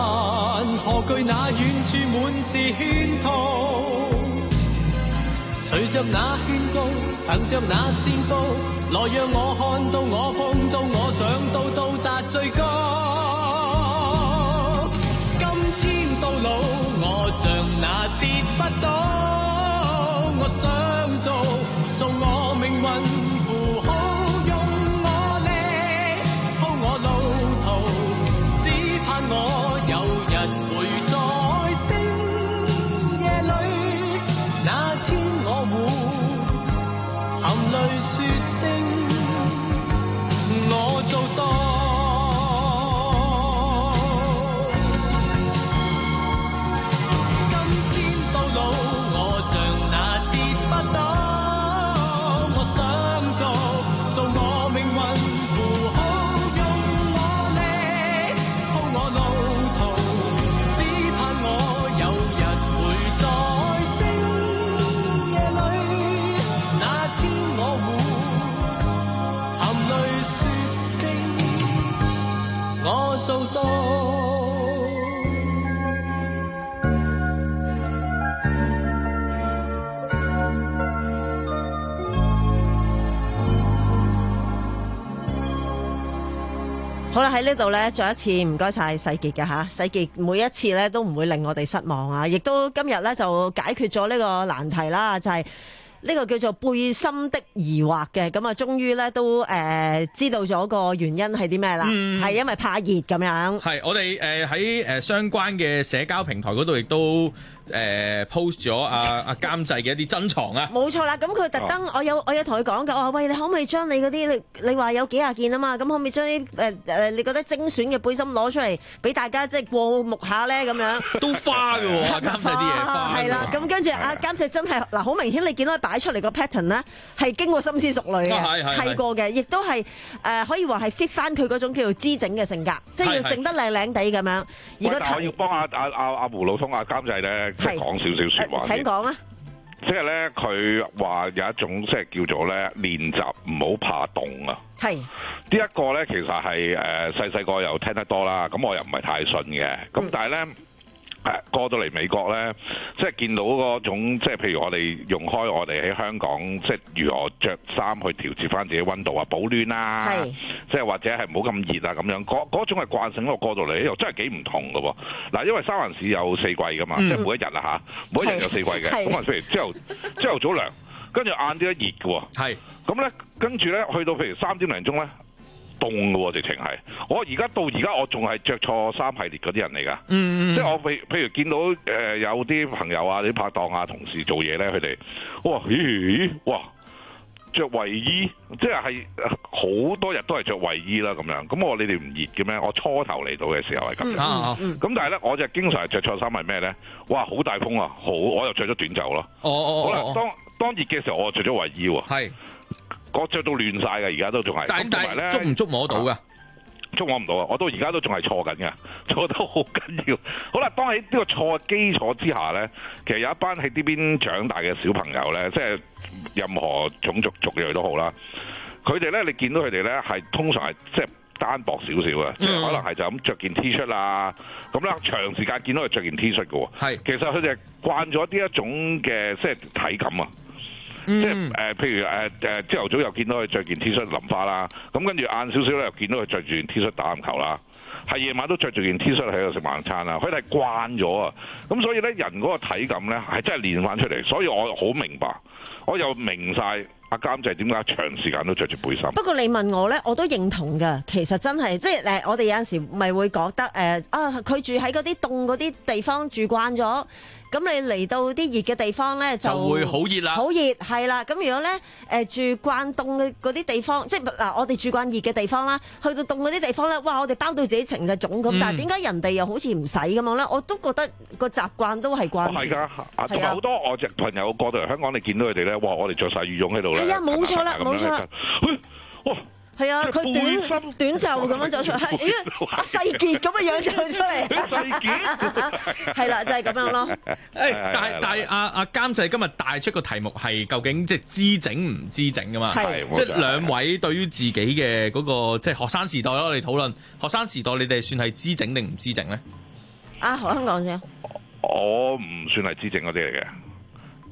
但何懼那遠處滿是圈套？ 隨着那勸告，憑着那線報，來讓我看到我碰到我想到到達最高。今天到老，我像那跌不倒，我想做做我命運符號，用我力鋪我路途，只盼我有日會在星夜裏，那天我會含淚說聲我做到。 好啦，喺呢度咧，再一次唔該晒世傑嘅吓，世傑每一次咧都唔會令我哋失望啊！亦都今日咧就解決咗呢個難題啦，就係、是。呢個叫做背心的疑惑嘅，咁啊，終於咧都誒、呃、知道咗個原因係啲咩啦？係、嗯、因為怕熱咁樣。係我哋誒喺誒相關嘅社交平台嗰度，亦都誒 post 咗阿阿監製嘅一啲珍藏啊。冇錯啦，咁佢特登，我有我有同佢講㗎，我話喂，你可唔可以將你嗰啲你你話有幾廿件啊嘛？咁可唔可以將啲誒誒你覺得精選嘅背心攞出嚟俾大家即係過目下咧？咁樣都花㗎喎，監製啲嘢花。係啦，咁跟住阿監製真係嗱，好明顯你見到佢擺出嚟個 pattern 咧，係經過深思熟慮嘅，砌過嘅，亦都係誒可以話係 fit 翻佢嗰種叫做姿整嘅性格，即係要整得靚靚地咁樣。如果我要幫阿阿阿阿胡老通阿監製咧，即係講少少説話。請講啊！即係咧，佢話有一種即係叫做咧練習唔好怕凍啊。係呢一個咧，其實係誒細細個又聽得多啦，咁我又唔係太信嘅。咁但係咧。誒過到嚟美國咧，即係見到嗰種，即係譬如我哋用開我哋喺香港，即係如何着衫去調節翻自己溫度啊，保暖啊，即係或者係唔好咁熱啊咁樣，嗰嗰種係慣性。我過到嚟又真係幾唔同㗎喎。嗱，因為三藩市有四季㗎嘛，嗯、即係每一日啊嚇，每一日有四季嘅。咁啊，譬如朝頭朝頭早涼，跟住晏啲一熱嘅喎。係。咁咧，跟住咧去到譬如三點零鐘咧。凍嘅喎，直情係我而家到而家我仲係着錯衫系列嗰啲人嚟㗎，嗯、即係我譬譬如見到誒、呃、有啲朋友啊、啲拍檔啊、同事做嘢咧，佢哋哇咦哇着衞衣，即係係好多日都係着衞衣啦咁樣。咁我你哋唔熱嘅咩？我初頭嚟到嘅時候係咁樣，咁、嗯嗯、但係咧我就經常係着錯衫係咩咧？哇好大風啊，好我又着咗短袖咯。哦哦好啦，當當熱嘅時候我着咗衞衣喎。係。我着到亂晒嘅，而家都仲係。但但係捉唔捉摸到㗎？捉摸唔到啊！我到而家都仲係錯緊嘅，錯得好緊要。好啦，當喺呢個錯嘅基礎之下咧，其實有一班喺呢邊長大嘅小朋友咧，即係任何種族族裔都好啦。佢哋咧，你見到佢哋咧係通常係即係單薄少少嘅，即係、嗯、可能係就咁着件 T 恤啊，咁咧長時間見到佢着件 T 恤嘅喎。係，其實佢哋慣咗呢一種嘅即係體感啊。嗯、即係誒、呃，譬如誒誒，朝、呃、頭早又見到佢着件 T 恤淋花啦，咁跟住晏少少咧又見到佢着住件 T 恤打籃球啦，係夜晚都着住件 T 恤喺度食晚餐啦，佢哋係慣咗啊，咁所以咧人嗰個體感咧係真係練翻出嚟，所以我好明白，我又明晒阿監製點解長時間都着住背心。不過你問我咧，我都認同㗎，其實真係即係誒，我哋有陣時咪會覺得誒、呃、啊，佢住喺嗰啲凍嗰啲地方住慣咗。咁你嚟到啲熱嘅地方咧，就會好熱啦。好熱係啦。咁如果咧誒、呃、住慣凍嘅嗰啲地方，即係嗱、呃、我哋住慣熱嘅地方啦，去到凍嗰啲地方咧，哇！我哋包到自己成隻腫咁，嗯、但係點解人哋又好似唔使咁樣咧？我都覺得個習慣都係慣事。係㗎，啊，同埋好多我隻朋友過到嚟香港，你見到佢哋咧，哇！我哋着晒羽絨喺度咧。係啊，冇錯啦，冇錯啦。哇！係啊，佢短短袖咁樣走出嚟，咦？阿世傑咁嘅樣走出嚟，世傑係啦，就係咁樣咯。誒，但係但係阿阿監製今日帶出個題目係究竟即係姿整唔姿整噶嘛？係即係兩位對於自己嘅嗰個即係學生時代咯，我哋討論學生時代，你哋算係姿整定唔姿整咧？啊，何香港先，我唔算係姿整嗰啲嚟嘅。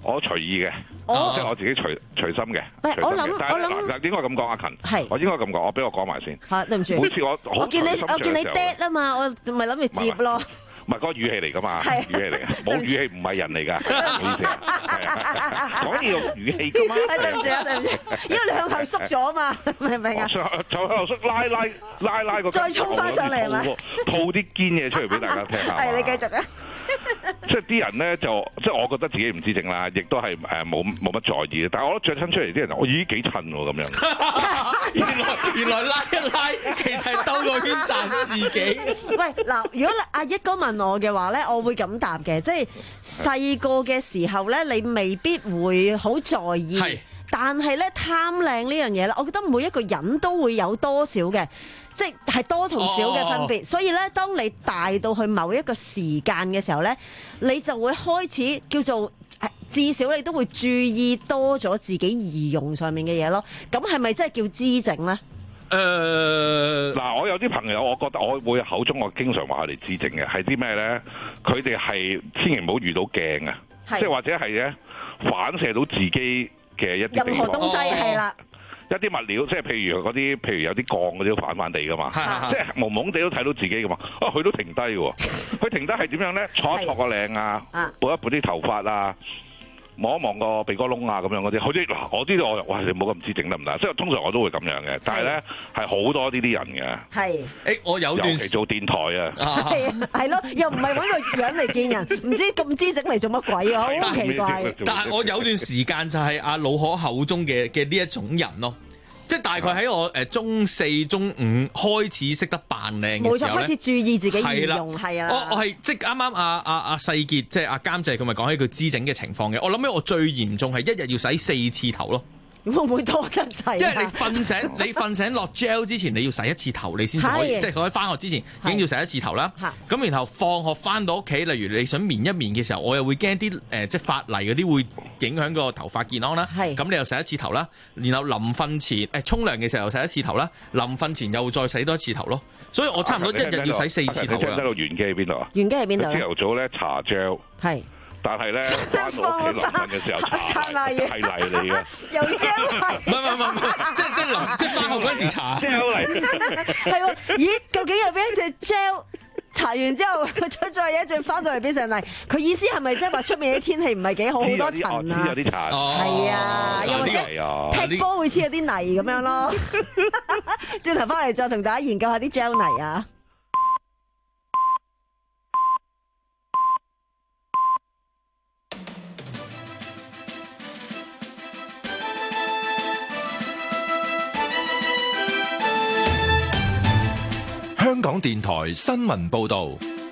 我隨意嘅， 哦、 即係我自己隨隨心嘅。 我諗但係我諗嗱，應該咁講，阿勤， 係我應該咁講，我俾我講埋先。 嚇，對唔住。 每次我我見你我見你 dead 啊嘛，我咪諗住接咯。 唔係嗰個語氣嚟噶嘛，語氣嚟嘅，冇語氣唔係人嚟噶，唔好意思啊，講嘢用語氣噶嘛。 對唔住啊，對唔住，因為你向後縮咗啊嘛，明唔明啊？ 就向後縮，拉拉拉拉個， 再衝翻上嚟係咪？ 吐啲堅嘢出嚟俾大家聽下。 係你繼續啊！ 即係啲人咧就即係我覺得自己唔知整啦，亦都係誒冇冇乜在意。但係我覺得着親出嚟啲人，我咦幾襯喎咁樣。 原來原來拉一拉，其實係兜個圈讚自己。 喂嗱，如果阿一哥問我嘅話咧，我會咁答嘅，即係細個嘅時候咧，你未必會好在意。係。但係咧貪靚呢樣嘢咧，我覺得每一個人都會有多少嘅。即係多同少嘅分別，哦、所以咧，當你大到去某一個時間嘅時候咧，你就會開始叫做至少你都會注意多咗自己儀容上面嘅嘢咯。咁係咪真係叫姿整咧？誒、 呃，嗱，我有啲朋友，我覺得我會口中我經常話佢哋姿整嘅，係啲咩咧？佢哋係千祈唔好遇到鏡啊，即係或者係咧反射到自己嘅一啲任何東西係啦。 一啲物料，即係譬如嗰啲，譬如有啲鋼嗰啲都反反地噶嘛，即係朦朦地都睇到自己噶嘛。啊，佢都停低喎，佢停低係點樣咧？坐一坐個領啊，撥一撥啲頭髮啊，望一望個鼻哥窿啊，咁樣嗰啲。好似嗱，我知道我哇，你唔好咁姿整得唔得？即係通常我都會咁樣嘅，但係咧係好多呢啲人嘅。係， 誒，我有段尤其做電台啊， 係啊，係咯，又唔係揾個樣嚟見人，唔知咁姿整嚟做乜鬼啊？好奇怪。 但係我有段時間就係阿老可口中嘅嘅呢一種人咯。即係大概喺我誒中四、中五開始識得扮靚嘅時候咧， 冇錯，開始注意自己儀容，係啊。 我我係即係啱啱阿阿阿世傑，即係阿監製佢咪講起佢姿整嘅情況嘅。我諗起我最嚴重係一日要洗四次頭咯。 會唔會多得滯？ 因為你瞓醒，你瞓醒落 gel 之前，你要洗一次頭，你先至可以，即係可以翻學之前已經要洗一次頭啦。咁然後放學翻到屋企，例如你想眠一眠嘅時候，我又會驚啲誒即係髮泥嗰啲會影響個頭髮健康啦。咁你又洗一次頭啦，然後臨瞓前誒沖涼嘅時候又洗一次頭啦，臨瞓前又再洗多一次頭咯。所以我差唔多一日要洗四次頭啦。 你聽到玄機喺邊度啊？ 玄機喺邊度？ 朝頭早咧搽 gel。係。但係咧，翻到屋企臨瞓嘅時候搽係泥嚟嘅， 又 gel 泥， 唔係唔係唔係，即係即係臨即係翻學嗰陣時搽 gel 嚟， 係喎？咦，究竟有邊一隻 gel 搽完之後出咗嘢，再翻到嚟變成泥？佢意思係咪即係話出面啲天氣唔係幾好，好多塵啊？ 有啲塵， 係啊，又或者踢波會黐有啲泥咁樣咯。轉頭翻嚟再同大家研究下啲 gel 泥啊！ 香港電台新聞報道，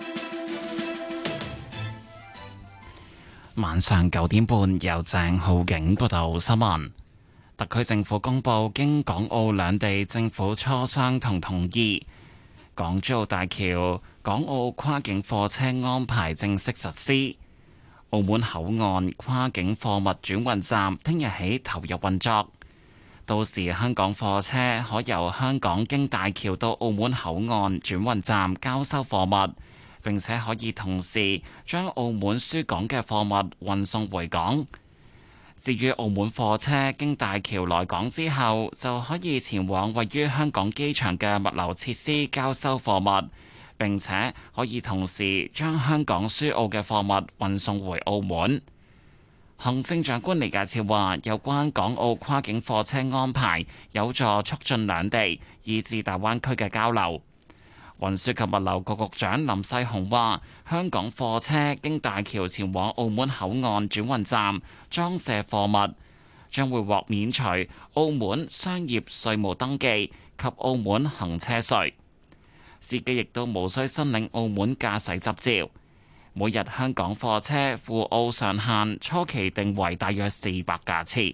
晚上九點半由鄭浩景報道新聞。特區政府公布，經港澳兩地政府磋商同同意，港珠澳大橋港澳跨境貨車安排正式實施。澳門口岸跨境貨物轉運站聽日起投入運作。到時香港貨車可由香港經大橋到澳門口岸轉運站交收貨物，並且可以同時將澳門輸港嘅貨物運送回港。至於澳門貨車經大橋來港之後，就可以前往位於香港機場嘅物流設施交收貨物，並且可以同時將香港輸澳嘅貨物運送回澳門。行政長官李家超話，有關港澳跨境貨車安排有助促進兩地以至大灣區嘅交流。運輸及物流局局長林世雄話，香港貨車經大橋前往澳門口岸轉運站裝卸貨物，將會獲免除澳門商業稅務登記及澳門行車稅。司機亦都無需申領澳門駕駛執照。每日香港貨車赴澳上限初期定為大約四百架次。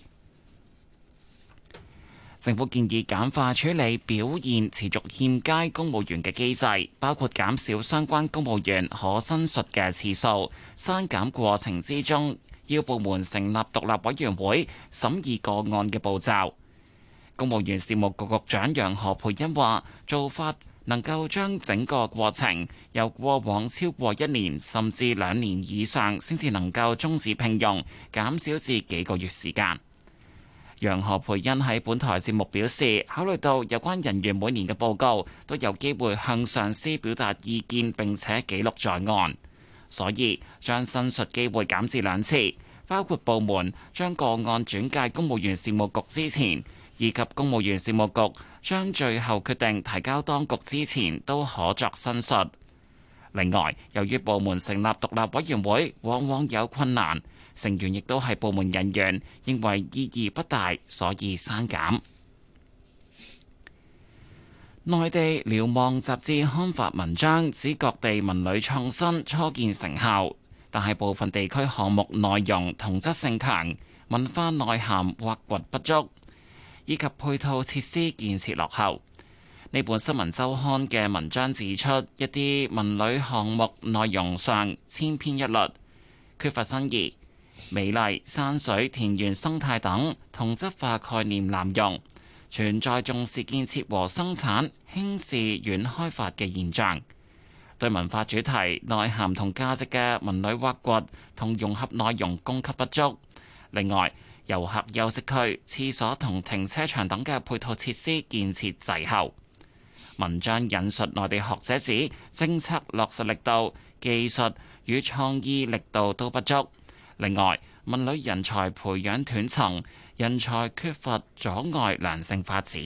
政府建議簡化處理表現持續欠佳公務員嘅機制，包括減少相關公務員可申述嘅次數，刪減過程之中要部門成立獨立委員會審議個案嘅步驟。公務員事務局局長楊何蓓茵話：做法能夠將整個過程由過往超過一年甚至兩年以上先至能夠終止聘用，減少至幾個月時間。楊何蓓茵喺本台節目表示，考慮到有關人員每年嘅報告都有機會向上司表達意見並且記錄在案，所以將申述機會減至兩次，包括部門將個案轉介公務員事務局之前，以及公務員事務局將最後決定提交當局之前都可作申述。另外，由於部門成立獨立委員會往往有困難，成員亦都係部門人員，認為意義不大，所以刪減。內地瞭望雜誌刊發文章指各地文旅創新初見成效，但係部分地區項目內容同質性強，文化內涵挖掘不足，以及配套設施建設落後。呢本新聞週刊嘅文章指出，一啲文旅項目內容上千篇一律，缺乏新意，美麗、山水、田園生態等同質化概念濫用，存在重視建設和生產，輕視遠開發嘅現象。對文化主題、內涵同價值嘅文旅挖掘同融合內容供給不足。另外，遊客休息區、廁所同停車場等嘅配套設施建設滯後。文章引述內地學者指，政策落實力度、技術與創意力度都不足。另外，文旅人才培養斷層，人才缺乏阻礙良性發展。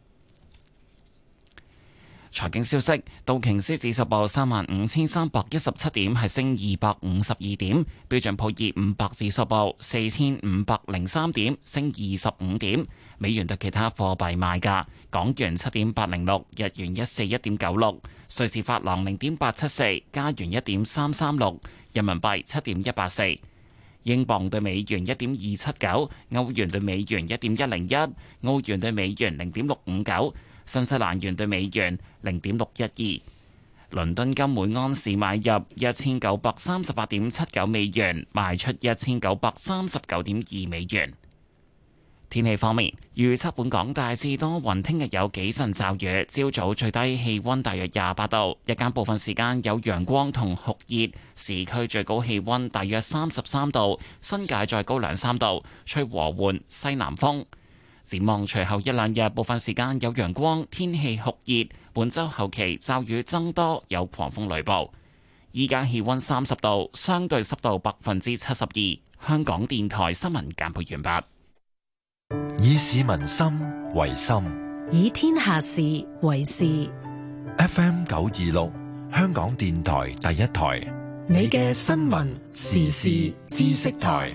財經消息，道瓊斯指數報三萬五千三百一十七點，係升二百五十二點；標準普爾五百指數報四千五百零三點，升二十五點。美元對其他貨幣賣價：港元七點八零六，日元一四一點九六，瑞士法郎零點八七四，加元一點三三六，人民幣七點一八四。英鎊對美元一點二七九，歐元對美元一點一零一，澳元對美元零點六五九，新西蘭元對美元零點六一二。倫敦金每安士買入一千九百三十八點七九美元，賣出一千九百三十九點二美元。天氣方面，預測本港大致多雲，聽日有幾陣驟雨，朝早最低氣溫大約廿八度，日間部分時間有陽光同酷熱，市區最高氣溫大約三十三度，新界再高兩三度，吹和緩西南風。展望隨後一兩日，部分時間有陽光，天氣酷熱，本週後期驟雨增多，有狂風雷暴。依家氣溫三十度，相對濕度百分之七十二。香港電台新聞簡報完畢。 以市民心為心， 以天下事為事。 F M 九二六，香港電台第一台， 你嘅新聞時事知識台。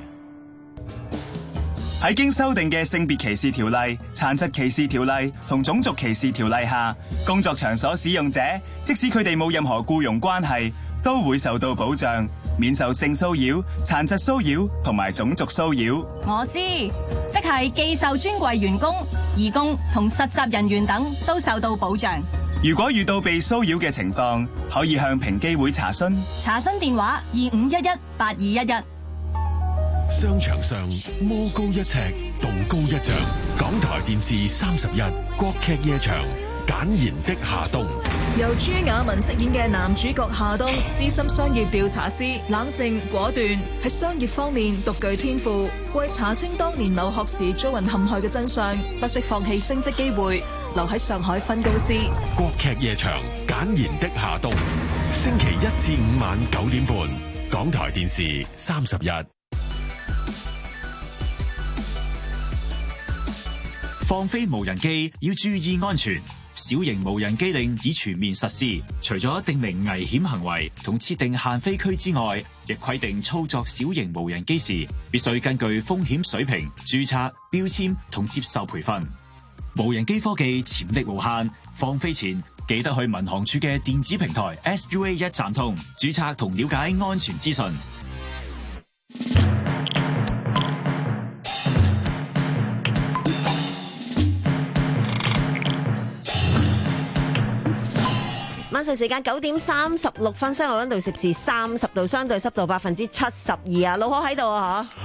喺經修訂嘅性別歧視條例、殘疾歧視條例同種族歧視條例下，工作場所使用者即使佢哋冇任何僱傭關係，都會受到保障，免受性騷擾、殘疾騷擾同埋種族騷擾。 我知，即係寄售專櫃員工、義工同實習人員等都受到保障。 如果遇到被騷擾嘅情況，可以向平機會查詢。 查詢電話：二五一一八二一一。 商場上魔高一尺，道高一丈。港台電視三十一，國劇夜場，簡言的夏冬。 由朱亞文飾演嘅男主角夏冬，資深商業調查師，冷靜果斷，喺商業方面獨具天賦。為查清當年留學時遭人陷害嘅真相，不惜放棄升職機會，留喺上海分公司。 國劇夜場，簡言的夏冬。星期一至五晚九點半，港台電視三十一。 放飛無人機要注意安全。小型無人機令已全面實施，除咗訂明危險行為同設定限飛區之外，亦規定操作小型無人機時必須根據風險水平註冊、標籤同接受培訓。無人機科技潛力無限，放飛前記得去民航處嘅電子平台 S U A 一站通註冊同了解安全資訊。 晚上時間九點三十六分，室外溫度攝氏三十度，相對濕度百分之七十二啊！老可喺度啊，嚇。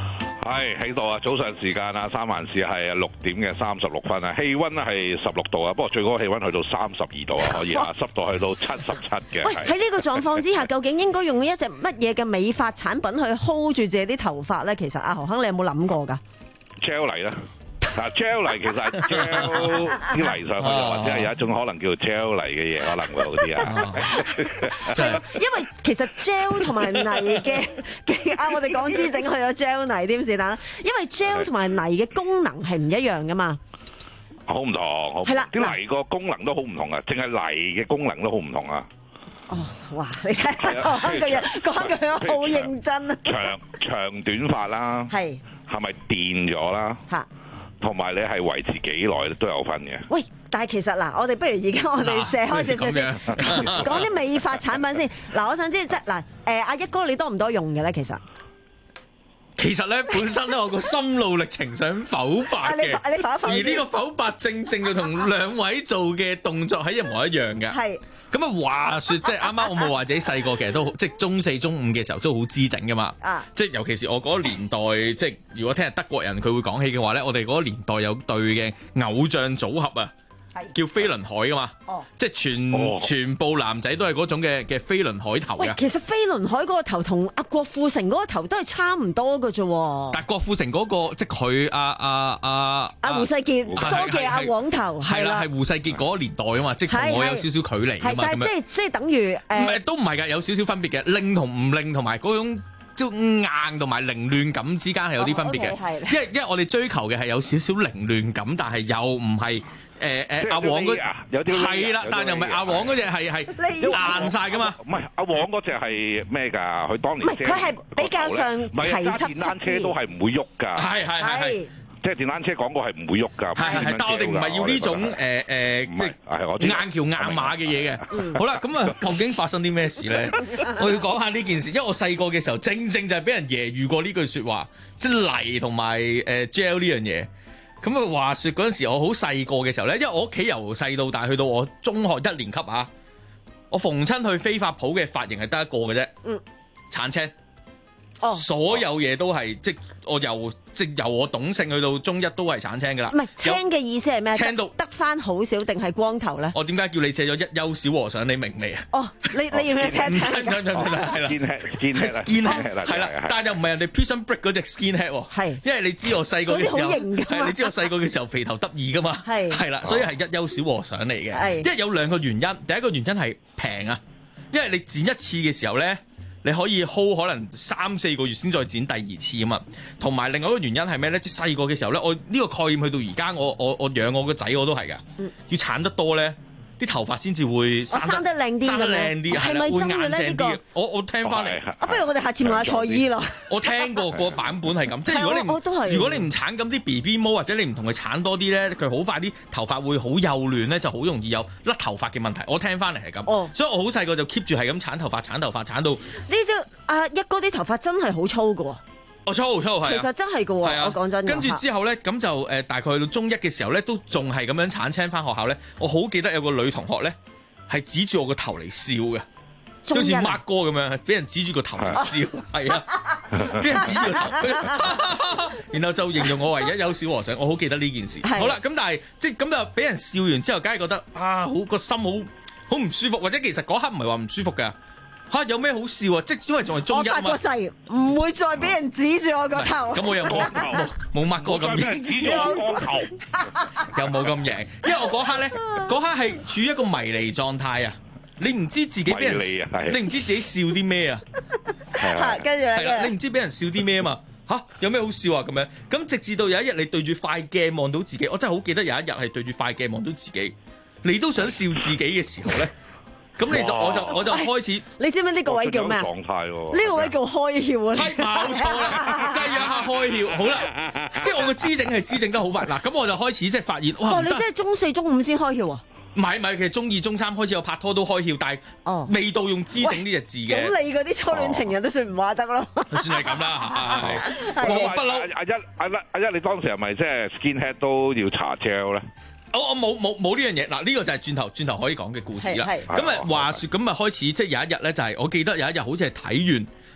係喺度啊！早上時間啊，三藩市係六點嘅三十六分啊，氣温係十六度啊，不過最高氣温去到三十二度啊，可以啊，濕度去到七十七嘅。 喂，喺呢個狀況之下，究竟應該用一隻乜嘢嘅美髮產品去 hold 住自己啲頭髮咧？其實阿何亨，你有冇諗過㗎 ？gel 泥啦。嗱 gel 泥其實係 gel 啲泥上去，或者係有一種可能叫 gel 泥嘅嘢，可能會好啲啊。 因為其實 gel 同埋泥嘅嘅啊，我哋講姿整去咗 gel 泥添是但啦。因為 gel 同埋泥嘅功能係唔一樣噶嘛。 好唔同，係啦，啲泥個功能都好唔同啊，淨係泥嘅功能都好唔同啊。 哦，哇！你睇講句嘢，講句嘢好認真啊。 長長短髮啦，係係咪電咗啦？嚇！同埋你係維持幾耐都有分嘅。喂，但係其實嗱，我哋不如而家我哋射開少少先，講啲美髮產品先。嗱，我想知即係嗱，誒阿一哥你多唔多用嘅咧？其實其實咧，本身咧我個心路歷程想剖白嘅，而呢個剖白正正就同兩位做嘅動作係一模一樣嘅。係。咁啊話説，即係啱啱我冇話自己細個，其實都即係中四、中五嘅時候都好姿整噶嘛。啊！即係尤其是我嗰個年代，即係如果聽日德國人佢會講起嘅話咧，我哋嗰個年代有對嘅偶像組合啊。叫飛輪海噶嘛，哦、即係全、哦、全部男仔都係嗰種嘅嘅飛輪海頭嘅。其實飛輪海嗰個頭同阿郭富城嗰個頭都係差唔多嘅啫。但係郭富城嗰、嗰個即係佢阿阿阿阿胡世傑梳嘅阿黃頭，係啦，係胡世傑嗰個年代啊嘛，即係同我有少少距離啊嘛。但係即係即係等於誒，唔、呃、係都唔係㗎，有少少分別嘅，靚同唔靚同埋嗰種。硬同埋凌亂感之間係有啲分別嘅， oh, okay, 因為因為我哋追求嘅係有少少凌亂感，但係又唔係誒誒阿黃嗰有啲係啦，但又唔係阿黃嗰隻係係硬晒噶嘛。唔係阿黃嗰隻係咩㗎？佢當年佢係比較上齊輯輯啲。電單車都係唔會喐㗎。係係係。即係電單車廣告係唔會喐㗎，係係係，但我哋唔係要呢種誒誒，即係硬橋硬馬嘅嘢嘅。好啦，咁啊，究竟發生啲咩事咧？我要講下呢件事，因為我細個嘅時候，正正就係俾人揶揄過呢句説話，即係泥同埋誒 gel 呢樣嘢。咁啊，話説嗰陣時我好細個嘅時候咧，因為我屋企由細到大，去到我中學一年級啊，我逢親去飛髮鋪嘅髮型係得一個嘅啫，嗯，鏟青。哦，所有嘢都係即我由即由我懂性去到中一都係鏟青噶啦。唔係青嘅意思係咩？青到得翻好少定係光頭咧？我點解叫你借咗一休小和尚？你明未啊？哦，你你要唔要聽聽？係啦，係啦 ，skin head 係啦，但係又唔係人哋 Prison Break 嗰隻 skin head 喎。係，因為你知我細個嘅時候，係你知我細個嘅時候肥頭得意噶嘛。係係啦，所以係一休小和尚嚟嘅。係，因為有兩個原因，第一個原因係平啊，因為你剪一次嘅時候咧。你可以 hold 可能三四個月先再剪第二次啊嘛，同埋另外一個原因係咩咧？即係細個嘅時候咧，我呢個概念去到而家，我我我養我個仔我都係㗎，嗯、要鏟得多咧。啲頭髮先至會生得靚啲，生得靚啲，係咪真嘅咧？呢個我我聽翻嚟，啊，不如我哋下次問下蔡姨啦。我聽過個版本係咁，即係如果你唔如果你唔鏟咁啲 B B 毛，或者你唔同佢鏟多啲咧，佢好快啲頭髮會好幼嫩咧，就好容易有甩頭髮嘅問題。我聽翻嚟係咁，哦、所以我好細個就 keep 住係咁鏟頭髮，鏟頭髮鏟到呢啲阿一哥啲頭髮真係好粗㗎喎。我粗粗係，其實真係㗎喎，啊、我講真。跟住之後咧，咁就誒、呃、大概去到中一嘅時候咧，都仲係咁樣鏟青翻學校咧。我好記得有個女同學咧，係指住我個頭嚟笑嘅，好似 Mark 哥咁樣，俾人指住個頭嚟笑，係啊，俾人指住個頭，然後就形容我為一休小和尚。我好記得呢件事。好啦，咁但係即係咁就俾人笑完之後，梗係覺得啊，好個心好好唔舒服，或者其實嗰刻唔係話唔舒服㗎。嚇、啊、有咩好笑啊！即係因為仲係中一嘛，我發過誓唔會再俾人指住我個頭。咁我又冇冇冇抹過咁型，指住我個頭又冇咁型。因為我嗰刻咧，嗰刻係處於一個迷離狀態啊！你唔知自己俾人，你唔知自己笑啲咩啊？跟住係啦，你唔知俾人笑啲咩啊嘛？嚇、啊、有咩好笑啊？咁樣咁直至到有一日你對住塊鏡望到自己，我真係好記得有一日係對住塊鏡望到自己，你都想笑自己嘅時候咧。咁你就我就我就開始，你知唔知呢個位叫咩啊？狀態喎，呢個位叫開竅啊！係冇錯啦，擠一下開竅，好啦，即係我個姿整係姿整得好快嗱，咁我就開始即係發現，哇！你即係中四、中五先開竅啊？唔係唔係，其實中二、中三開始有拍拖都開竅，但係未到用姿整呢隻字嘅。咁你嗰啲初戀情人都算唔話得咯？算係咁啦，我不嬲。阿一阿一阿一，你當時係咪即係 skin head 都要搽 gel 咧？我我冇冇冇呢樣嘢嗱，呢個就係轉頭轉頭可以講嘅故事啦。咁啊話説咁啊開始即係有一日咧，就係我記得有一日好似係睇完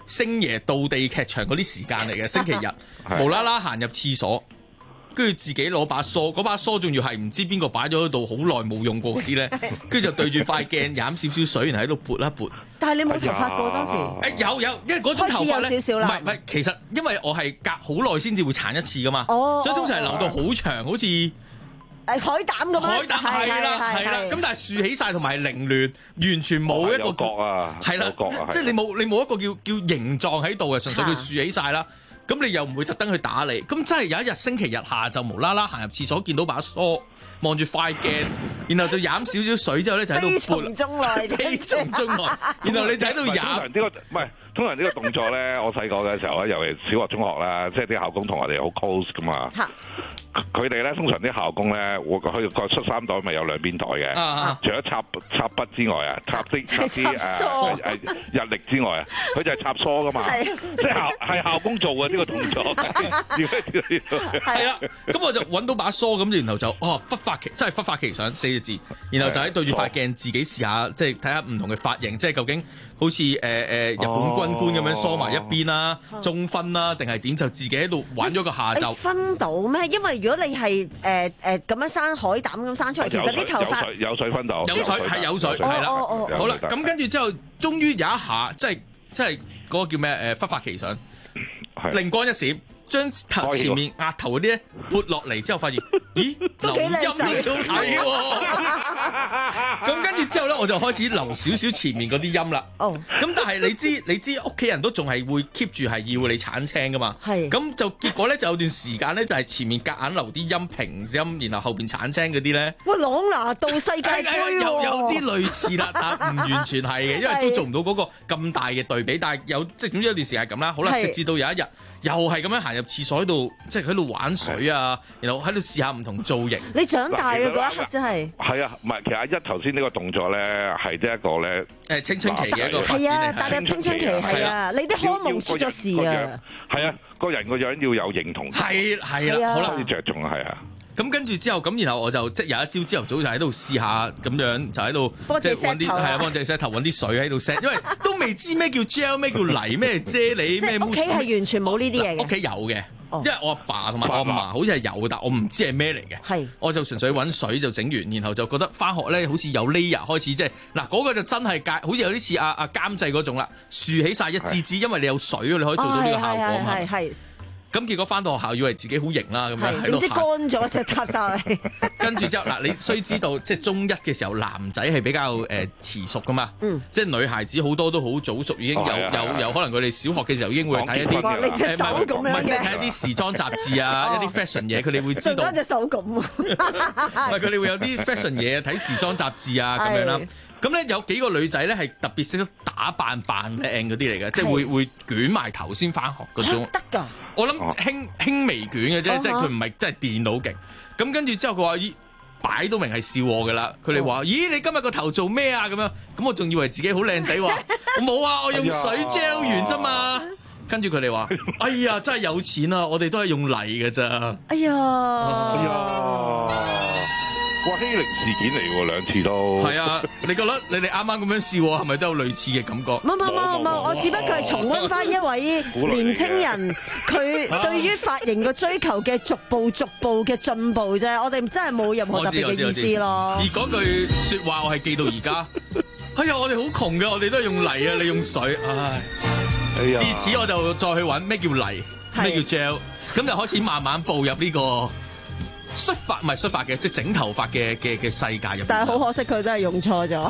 星爺道地劇場嗰啲時間嚟嘅，星期日無啦啦行入廁所。跟住自己攞把梳，嗰把梳仲要係唔知邊個擺咗喺度，好耐冇用過嗰啲咧，跟住就對住塊鏡飲少少水，然後喺度撥一撥。 但係你冇頭髮過當時？ 誒有有，因為嗰種頭髮咧， 開始有少少啦。 唔係唔係，其實因為我係隔好耐先至會鏟一次噶嘛， 哦、 所以通常係留到好長，好似誒海膽咁樣。 海膽係啦係啦，咁但係豎起晒同埋凌亂，完全冇一個角啊， 係啦，即係你冇你冇一個叫叫形狀喺度嘅，純粹佢豎起晒啦。咁你又唔會特登去打你，咁真係有一日星期日下晝無啦啦行入廁所見到把梳，望住塊鏡，然後就飲少少水之後咧就喺度撥， 悲從中來， 悲從中來，然後你就喺度飲。 通常呢個唔係，通常呢個動作咧，我細個嘅時候咧，尤其小學、中學啦，即係啲校工同我哋好 close 噶嘛。佢哋咧通常啲校工咧，會佢個恤衫袋咪有兩邊袋嘅，啊、除咗插插筆之外啊，插啲插啲誒誒日曆之外啊，佢就係插梳噶嘛，即係校係校工做嘅呢個動作。 係啊，咁我就揾到把梳咁，然後就哦忽發奇，真係忽發奇想四個字，然後就喺對住塊鏡自己試下，即係睇下唔同嘅髮型，即係究竟好似誒誒日本軍官咁樣梳埋一邊啦、哦、中分啦，定係點？就自己喺度玩咗個下晝。 分到咩？因為如果你係誒誒咁樣生海膽咁生出嚟，其實啲頭髮有水分到， 有水係有水係啦。好啦，咁跟住之後，終於有一下，即係即係嗰個叫咩？誒忽發奇想，靈光一閃。將頭前面額頭嗰啲咧撥落嚟之後，發現咦留音嚟到睇喎，咁跟住之後咧，我就開始留少少前面嗰啲音啦。哦，咁但係你知你知屋企人都仲係會 keep 住係要你鏟青噶嘛？係，咁就結果咧就有段時間咧就係前面夾硬留啲音平音，然後後邊鏟青嗰啲咧。喂，朗拿度世界盃有有啲類似啦，但唔完全係嘅，因為都做唔到嗰個咁大嘅對比。但係有即係總之有段時間係咁啦。好啦，直至到有一日又係咁樣行入廁所喺度，即係喺度玩水啊，然後喺度試下唔同造型。你長大嘅嗰一刻真係係啊，唔係其實阿一頭先呢個動作咧，係即係一個咧誒青春期嘅一個發展嚟。係啊，踏入青春期係啊，你啲荷爾蒙出咗事啊。係啊，個人個樣要有認同。係係啦，好啦， 要着重啊，係啊。 咁跟住之後，咁然後我就即係有一朝朝頭早就喺度試下咁樣，就喺度即係揾啲係啊，幫隻 set 頭揾啲水喺度 set，因為都未知咩叫 gel， 咩叫泥，咩啫喱，咩。屋企係完全冇呢啲嘢嘅。屋企有嘅，因為我阿爸同埋我阿嫲好似係有，但我唔知係咩嚟嘅。係，我就純粹揾水就整完，然後就覺得翻學咧好似有 layer 開始，即係嗱嗰個就真係介，好似有啲似阿阿監製嗰種啦，豎起晒一支支，因為你有水，你可以做到呢個效果嘛。係係。咁結果翻到學校以為自己好型啦，咁樣喺度行。點知乾咗隻搭晒嚟。跟住之後嗱，你須知道即係中一嘅時候，男仔係比較誒遲熟噶嘛。嗯。即係女孩子好多都好早熟，已經有有有可能佢哋小學嘅時候已經會睇一啲誒唔係唔係即係睇一啲時裝雜誌啊，一啲 fashion 嘢，佢哋會知道。隻手咁。唔係佢哋會有啲 fashion 嘢，睇時裝雜誌啊咁樣啦。咁咧有幾個女仔咧係特別識得打扮扮靚嗰啲嚟嘅，即係會會捲埋頭先翻學嗰種。得㗎。我諗輕輕微捲嘅啫，即係佢唔係真係電腦勁。咁跟住之後佢話咦，擺到明係笑我㗎啦。佢哋話咦，你今日個頭做咩啊？咁樣，咁我仲以為自己好靚仔，話我冇啊，我用水 gel 完啫嘛。跟住佢哋話哎呀，真係有錢啊！我哋都係用泥㗎咋。哎呀，哎呀。 哇！欺凌事件嚟喎，兩次都係啊！你覺得你哋啱啱咁樣笑，係咪都有類似嘅感覺？ 冇冇冇冇，我只不過係重溫翻一位年青人佢對於髮型嘅追求嘅逐步逐步嘅進步啫。我哋真係冇任何特別嘅意思咯。 而嗰句説話，我係記到而家。哎呀，我哋好窮嘅，我哋都係用泥啊，你用水，唉！哎呀，自此我就再去揾咩叫泥，咩叫 gel，咁就開始慢慢步入呢個。梳髮唔係梳髮嘅，即係整頭髮嘅嘅嘅世界入邊。 但係好可惜，佢真係用錯咗。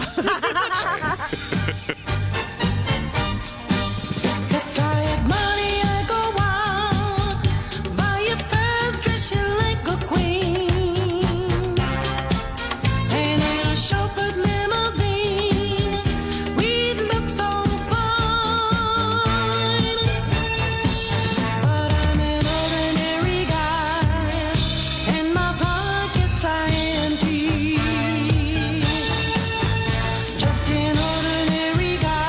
Just an ordinary guy.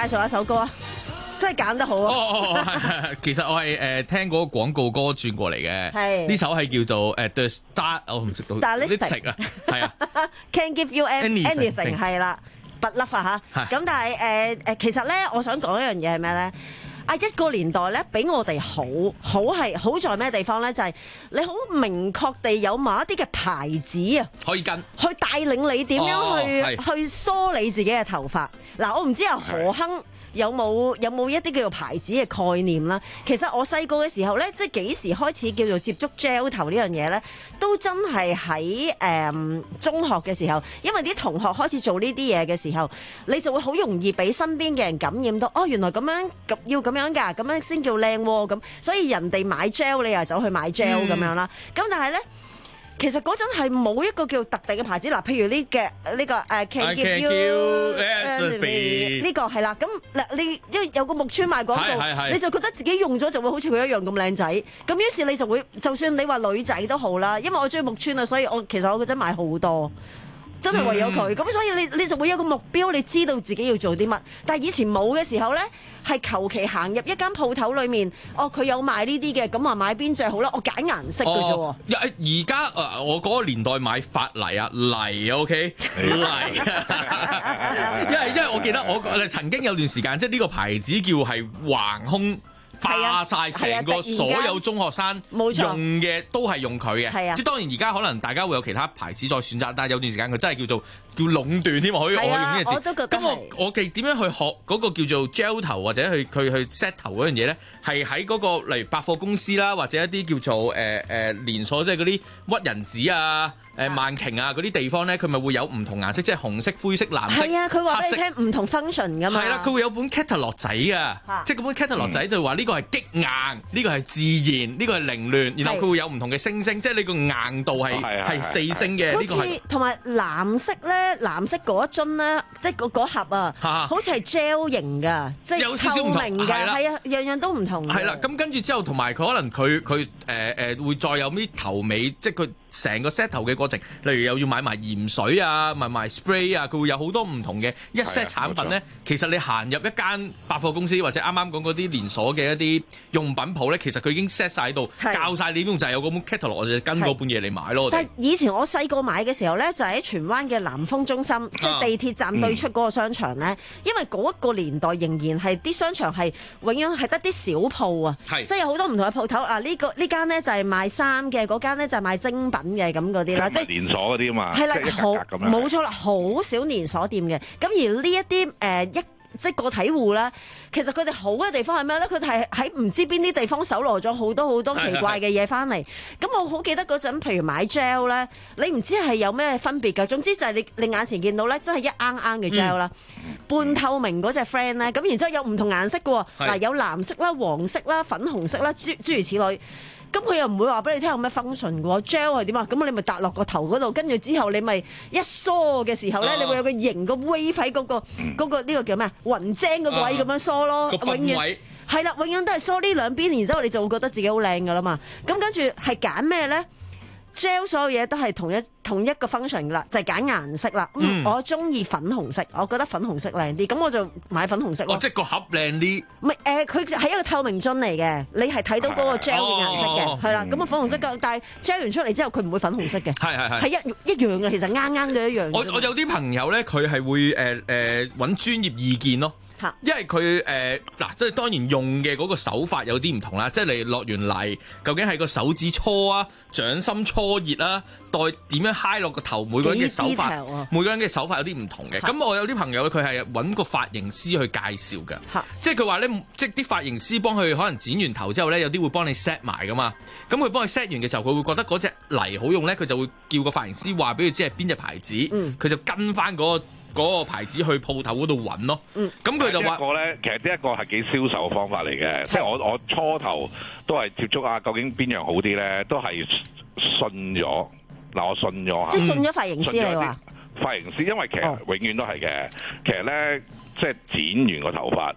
紹一首歌啊！真係揀得好啊！ 哦哦係其實我係誒、呃、聽嗰個廣告歌轉過嚟嘅，係呢首係叫做誒 The Star， 我唔識到 Stylistic 啊，係啊 ，Can give you anything 係啦，不甩啊嚇！咁但係誒誒，其實咧，我想講一樣嘢係咩咧？啊一個年代咧，比我哋好好係好在咩地方咧？就係、是、你好明確地有某一啲嘅牌子啊， 可以跟去帶領你點樣去、哦、去梳理自己嘅頭髮。嗱，我唔知阿何亨有冇有冇一啲叫做牌子嘅概念啦？其實我細個嘅時候咧，即係幾時開始叫做接觸 gel 頭呢樣嘢咧，都真係喺誒中學嘅時候，因為啲同學開始做呢啲嘢嘅時候，你就會好容易俾身邊嘅人感染到。哦，原來咁樣咁要咁樣㗎，咁樣先叫靚喎。咁所以人哋買 gel， 你又走去買 gel 咁樣啦。咁、嗯、但係咧。其實嗰陣係冇一個叫特定嘅牌子，嗱，譬如呢嘅呢個誒 Can give you 呢個係啦，咁嗱你因為有個木村賣廣告，你就覺得自己用咗就會好似佢一樣咁靚仔，咁於是你就會，就算你話女仔都好啦，因為我中意木村啊，所以我其實我嗰陣買好多。真係唯有佢，咁、嗯、所以你你就會有個目標，你知道自己要做啲乜。但係以前冇嘅時候咧，係求其行入一間鋪頭裏面，哦佢有賣呢啲嘅，咁話買邊隻好啦，我揀顏色嘅啫喎。 而家誒我嗰個年代買髮泥啊泥 OK 泥，因為因為我記得我曾經有段時間，即係呢個牌子叫係橫空。霸晒成個所有中學生用嘅都係用佢嘅，即係當然而家可能大家會有其他牌子再選擇，但係有段時間佢真係叫做叫壟斷添，可以我可以用呢個字。咁我我哋點樣去學嗰個叫做 gel 頭或者去佢去 set 頭嗰樣嘢咧？係喺嗰個例如百貨公司啦，或者一啲叫做誒誒、呃、連鎖，即係嗰啲屈臣氏啊。誒萬瓊啊嗰啲地方咧，佢咪會有唔同顏色，即係紅色、灰色、藍色、 係啊，佢話俾你聽唔同 function 噶嘛。 係啦，佢會有本 catalog 仔啊，即係嗰本 catalog 仔就話呢個係激硬，呢個係自然，呢個係凌亂，然後佢會有唔同嘅星星，即係你個硬度係係四星嘅。呢個係同埋藍色咧，藍色嗰一樽咧，即係嗰嗰盒啊，好似係 gel 型㗎，即係透明㗎，係啊，樣樣都唔同。 係啦，咁跟住之後，同埋佢可能佢佢誒誒會再有啲頭尾，即係佢。成個 set 頭嘅過程，例如又要買埋鹽水啊，買埋 spray 啊，佢會有好多唔同嘅一 set 產品咧。其實你行入一間百貨公司或者啱啱講嗰啲連鎖嘅一啲用品鋪咧，其實佢已經 set 晒喺度，教晒你用，就係有嗰本 catalog，我就跟嗰本嘢嚟買咯。 但係以前我細個買嘅時候咧，就喺荃灣嘅南豐中心，即係地鐵站對出嗰個商場咧、嗯，因為嗰一個年代仍然係啲商場係永遠係得啲小鋪啊，即係有好多唔同嘅鋪頭啊。呢、呢個呢間咧就係賣衫嘅，嗰間咧就係賣精品嘅咁嗰啲啦，即係連鎖嗰啲啊嘛， 係啦，好冇錯啦，好少連鎖店嘅。咁而呢一啲誒一即係個體戶咧，其實佢哋好嘅地方係咩咧？佢哋係喺唔知邊啲地方搜羅咗好多好多奇怪嘅嘢翻嚟。咁我好記得嗰陣，譬如買 gel 咧，你唔知係有咩分別㗎。總之就係你你眼前見到咧，真係一啱啱嘅 gel 啦、嗯，半透明嗰隻 friend 咧，咁然之後有唔同顏色嘅喎，嗱有藍色啦、黃色啦、粉紅色啦，諸諸如此類。咁佢又唔會話俾你聽有咩 function 嘅喎 ，gel 係點啊？咁你咪搭落個頭嗰度，跟住之後你咪一梳嘅時候咧、啊，你會有個型個 wave 喺嗰個嗰、嗯嗰個呢、呢個叫咩？雲精嗰個位咁樣梳咯，啊、永遠係啦，永遠都係梳呢兩邊，然之後你就會覺得自己好靚噶啦嘛。咁跟住係揀咩咧？gel 所有嘢都係同一同一個 function 噶啦，就係揀顏色啦。嗯，我中意粉紅色，我覺得粉紅色靚啲，咁我就買粉紅色咯。 哦，即係個盒靚啲。 唔係誒，佢係一個透明樽嚟嘅，你係睇到嗰個 gel 嘅顏色嘅，係啦。咁啊粉紅色嘅，但係 gel 完出嚟之後，佢唔會粉紅色嘅。係係係。係一一樣嘅，其實啱啱嘅一樣。 我我有啲朋友咧，佢係會誒誒揾專業意見咯。因為佢誒嗱，即係當然用嘅嗰個手法有啲唔同啦，即係你落完泥，究竟係個手指搓啊、掌心搓熱啦，代點樣揩落個頭，每個人嘅手法，啊、每個人嘅手法有啲唔同嘅。咁我有啲朋友佢係揾個髮型師去介紹嘅，即係佢話咧，即係啲髮型師幫佢可能剪完頭之後咧，有啲會幫你 set 埋噶嘛。咁佢幫佢 set 完嘅時候，佢會覺得嗰隻泥好用咧，佢就會叫個髮型師話俾佢知係邊隻牌子，佢、嗯、就跟翻嗰、嗰個。嗰個牌子去鋪頭嗰度揾咯，咁、嗯、佢就話： 個咧，其實呢一個係幾銷售嘅方法嚟嘅，即係我我初頭都係接觸啊，究竟邊樣好啲咧？都係信咗嗱，我信咗嚇， 即係信咗髮型師你話？ 髮型師，因為其實永遠都係嘅、哦，其實咧即係剪完個頭髮，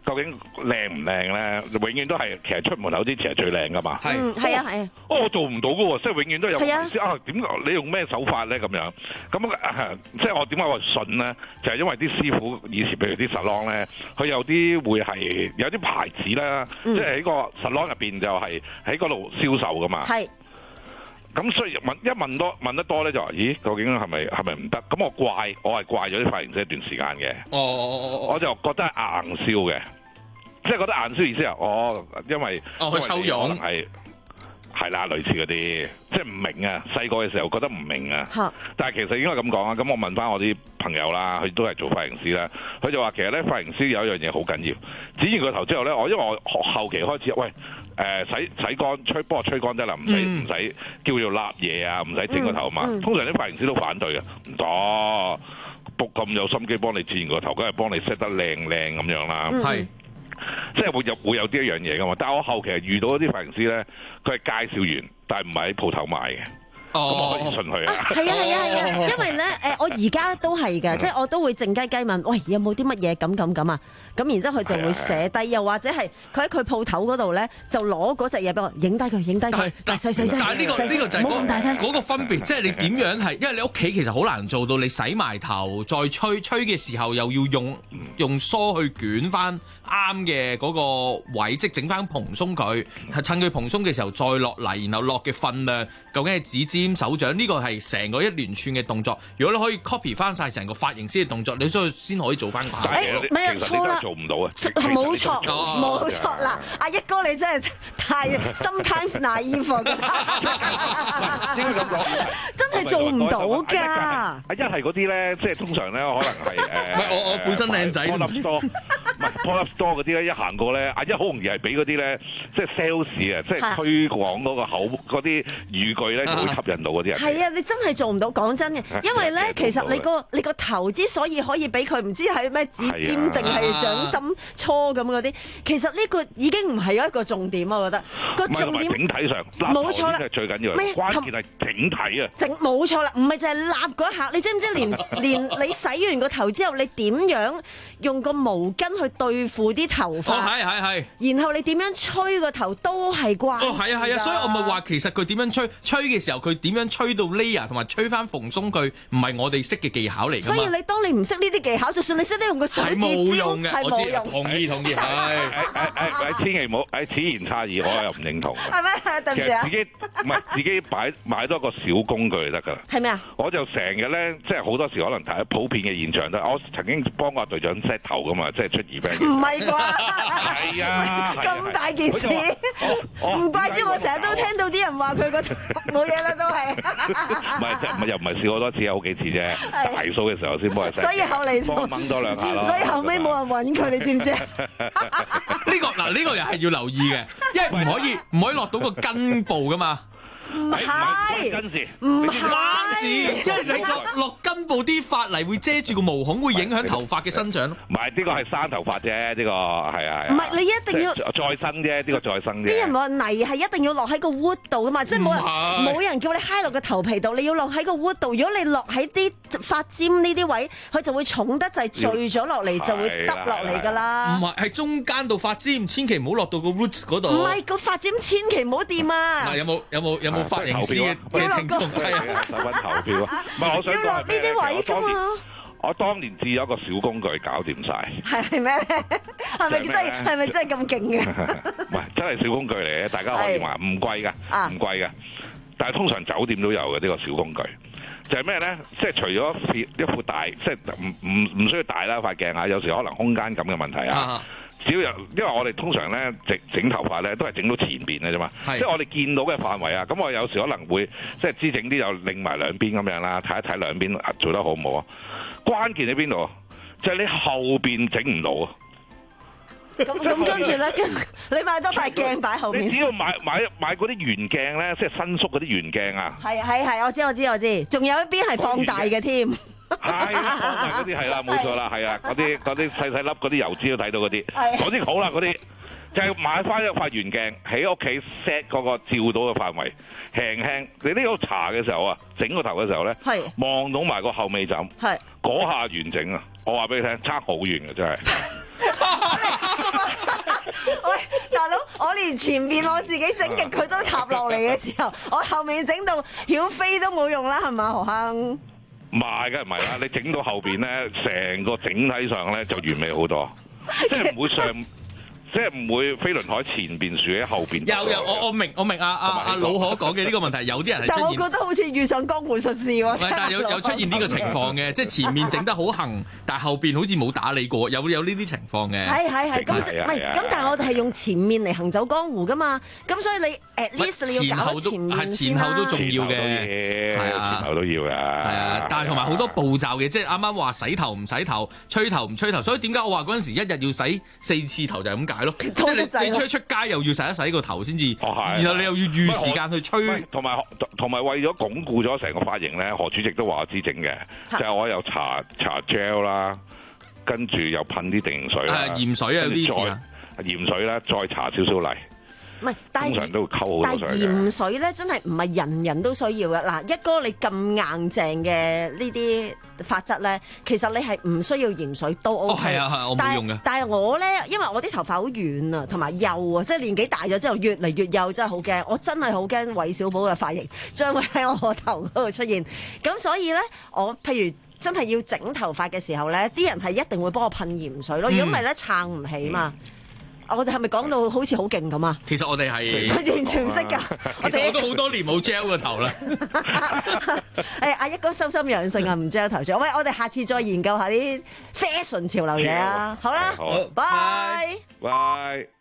究竟靚唔靚咧？永遠都係其實出門口之前係最靚噶嘛。 係係啊係啊。 哦，我做唔到噶喎，即係永遠都有係啊。 啊點你用咩手法咧咁樣？咁、啊、即係我點解我信咧？就係、是、因為啲師傅以前譬如啲實廊咧，佢有啲會係有啲牌子啦，嗯、即係喺個實廊入邊就係喺嗰度銷售噶嘛。係。咁所以問一問多問得多咧，就話咦，究竟係咪係咪唔得？咁我怪我係怪咗啲髮型師一段時間嘅。哦哦哦我就覺得係硬銷嘅，即係覺得硬銷意思啊！哦，因為哦去抽傭係係啦，類似嗰啲，即係唔明啊！細個嘅時候覺得唔明啊。但係其實應該咁講啊。咁我問翻我啲朋友啦，佢都係做髮型師啦，佢就話其實咧髮型師有一樣嘢好緊要，剪完個頭之後咧，我因為我後期開始喂。誒、呃、洗洗乾吹，幫我吹乾得啦，唔使唔使叫做揦嘢啊，唔使整個頭嘛。嗯嗯、通常啲髮型師都反對嘅，唔得，僕咁有心機幫你剪完個頭，梗係幫你 set 得靚靚咁樣啦。係、嗯，即係會有會有啲一樣嘢噶嘛。但係我後期遇到一啲髮型師咧，佢係介紹完，但係唔係喺鋪頭賣嘅。咁、哦、我可以信佢啊！ 係啊係啊係啊，因為咧誒，我而家都係嘅，即係我都會靜雞雞問，喂，有冇啲乜嘢咁咁咁啊？咁然之後佢就會寫低，又或者係佢喺佢鋪頭嗰度咧，就攞嗰隻嘢俾我影低佢，影低佢，但係細細聲， 但係呢個呢個就係冇咁大聲嗰個分別，即係你點樣係，因為你屋企其實好難做到，你洗埋頭再吹吹嘅時候，又要用用梳去捲翻啱嘅嗰個位，即係整翻蓬鬆佢，係趁佢蓬鬆嘅時候再落嚟，然後落嘅分量究竟係指尖手掌，呢個係成個一連串嘅動作。如果你可以 copy 翻晒成個髮型師嘅動作，你所以先可以做翻個效果。 誒，唔係錯啦， 做唔到啊！ 冇錯，冇錯啦！阿一哥你真係太 sometimes naive 㗎， 應該咁講， 真係做唔到㗎。 阿一係嗰啲咧，即係通常咧，可能係誒。 唔係我我本身靚仔。 Pop up store，唔係 Pop up store 嗰啲咧，一行過咧，阿一好容易係俾嗰啲咧，即係 sales 啊，即係推廣嗰個口嗰啲語句咧，就會吸引到嗰啲人。 係啊，你真係做唔到，講真嘅，因為咧，其實你個你個頭之所以可以俾佢唔知係咩指尖定係掌心搓咁嗰啲，其實呢個已經唔係一個重點，我覺得個重點整體上冇錯啦， 最緊要關鍵係整體啊， 整冇錯啦，唔係就係立嗰一下，你知唔知連連你洗完個頭之後，你點樣用個毛巾去對付啲頭髮？ 哦，係係係。 然後你點樣吹個頭都係關。 哦，係啊係啊，所以我咪話其實佢點樣吹吹嘅時候，佢點樣吹到 layer 同埋吹翻蓬鬆佢，唔係我哋識嘅技巧嚟㗎嘛。 所以你當你唔識呢啲技巧，就算你識得用個手指尖， 係冇用嘅。 我知， 同意同意，係誒誒誒，千祈唔好誒此言差異，我又唔認同。 係咩？對唔住啊！ 自己唔係自己擺買多個小工具就得㗎啦。 係咩啊？ 我就成日咧，即係好多時可能睇普遍嘅現象都，我曾經幫過隊長 set 頭㗎嘛，即係出耳病。 唔係啩？ 係啊！ 咁大件事，唔怪之我成日都聽到啲人話佢個冇嘢啦，都係。 唔係，唔係又唔係試過多次，好幾次啫。大數嘅時候先幫佢 set。 所以後嚟幫掹多兩下咯。 所以後尾冇人揾佢，你知唔知？ 呢個嗱，呢個又係要留意嘅，因為唔可以唔可以落到個根部噶嘛。 唔係， 唔關事，因為你落落根部啲髮泥會遮住個毛孔，會影響頭髮嘅生長咯。 唔係呢個係生頭髮啫，呢個係啊。 唔係你一定要再生啫，呢個再生啫。 啲人話泥係一定要落喺個 wood 度噶嘛，即係冇人冇人叫你揩落個頭皮度，你要落喺個 wood 度。如果你落喺啲髮尖呢啲位，佢就會重得滯墜咗落嚟，就會耷落嚟㗎啦。 唔係，係中間度髮尖，千祈唔好落到個 roots 嗰度。 唔係個髮尖，千祈唔好掂啊！ 嗱，有冇有冇有冇髮型師嘅聽眾？係啊， 手份投票啊！唔係，我想要落呢啲位㗎嘛。 我當年置咗個小工具搞掂晒。 係咩？係咪真係？係咪真係咁勁嘅？ 唔係，真係小工具嚟嘅，大家可以話唔貴㗎，唔貴㗎。但係通常酒店都有嘅呢個小工具，就係咩咧？即係除咗一副大，即係唔唔唔需要大啦塊鏡啊，有時可能空間感嘅問題啊。只要有，因為我哋通常咧整整頭髮咧都係整到前邊嘅啫嘛，即係我哋見到嘅範圍啊。咁我有時可能會即係知整啲又擰埋兩邊咁樣啦，睇一睇兩邊做得好唔好啊？關鍵喺邊度？就係你後邊整唔到啊！ 咁咁跟住咧，你買多塊鏡擺後面。 你只要買買買嗰啲圓鏡咧，即係伸縮嗰啲圓鏡啊。 係係係，我知我知我知，仲有一邊係放大嘅添。 係啦，放大嗰啲係啦，冇錯啦，係啊，嗰啲嗰啲細細粒嗰啲油脂都睇到嗰啲，嗰啲好啦，嗰啲就係買翻一塊圓鏡喺屋企 set 嗰個照到嘅範圍，輕輕你呢個搽嘅時候啊，整個頭嘅時候咧，望到埋個後尾枕，嗰下完整啊！我話俾你聽，差好遠嘅真係。 大佬，我連前面我自己整極佢都塌落嚟嘅時候，我後面整到曉飛都冇用啦，係嘛何生？ 唔係，梗係唔係啦！你整到後邊咧，成個整體上咧就完美好多，即係唔會上。即係唔會飛輪海前邊樹喺後邊。 有有，我我明我明阿阿阿老可講嘅呢個問題，有啲人係出現。 但我覺得好似遇上江湖術士喎。 唔係，但係有有出現呢個情況嘅，即係前面整得好行，但係後邊好似冇打理過，有有呢啲情況嘅。 係係係，咁唔係咁，但係我哋係用前面嚟行走江湖噶嘛，咁所以你 at least 你要搞前面先啦。 係前後都重要嘅，係啊， 前後都要㗎。係啊，但係同埋好多步驟嘅，即係啱啱話洗頭唔洗頭，吹頭唔吹頭，所以點解我話嗰陣時一日要洗四次頭就係咁解咯，即係你。你出出街又要洗一洗個頭先至， 哦、 然後你又要預時間去吹， 同埋同埋為咗鞏固咗成個髮型咧，何主席都話我知整嘅，就係、是、我又搽搽 gel 啦，跟住又噴啲定型水啦， 鹽水啊有啲事啊，鹽水啦，再搽少少泥。 唔係，但係通常都會溝好多水嘅。 但係鹽水咧，真係唔係人人都需要嘅。嗱，一哥你咁硬淨嘅呢啲髮質咧，其實你係唔需要鹽水都 O K。 哦，係啊，係我冇用嘅。 但係我咧，因為我啲頭髮好軟啊，同埋幼啊，即係年紀大咗之後越嚟越幼，真係好驚。我真係好驚韋小寶嘅髮型將會喺我頭嗰度出現。咁所以咧，我譬如真係要整頭髮嘅時候咧，啲人係一定會幫我噴鹽水咯。如果唔係咧，撐唔起嘛。嗯我哋係咪講到好似好勁咁啊？ 其實我哋係佢完全唔識㗎。 其實我都好多年冇 gel 個頭啦。 誒，阿一哥修心養性啊，唔 gel 頭咗。喂，我哋下次再研究下啲 fashion 潮流嘢啊。好啦， 好， 拜拜。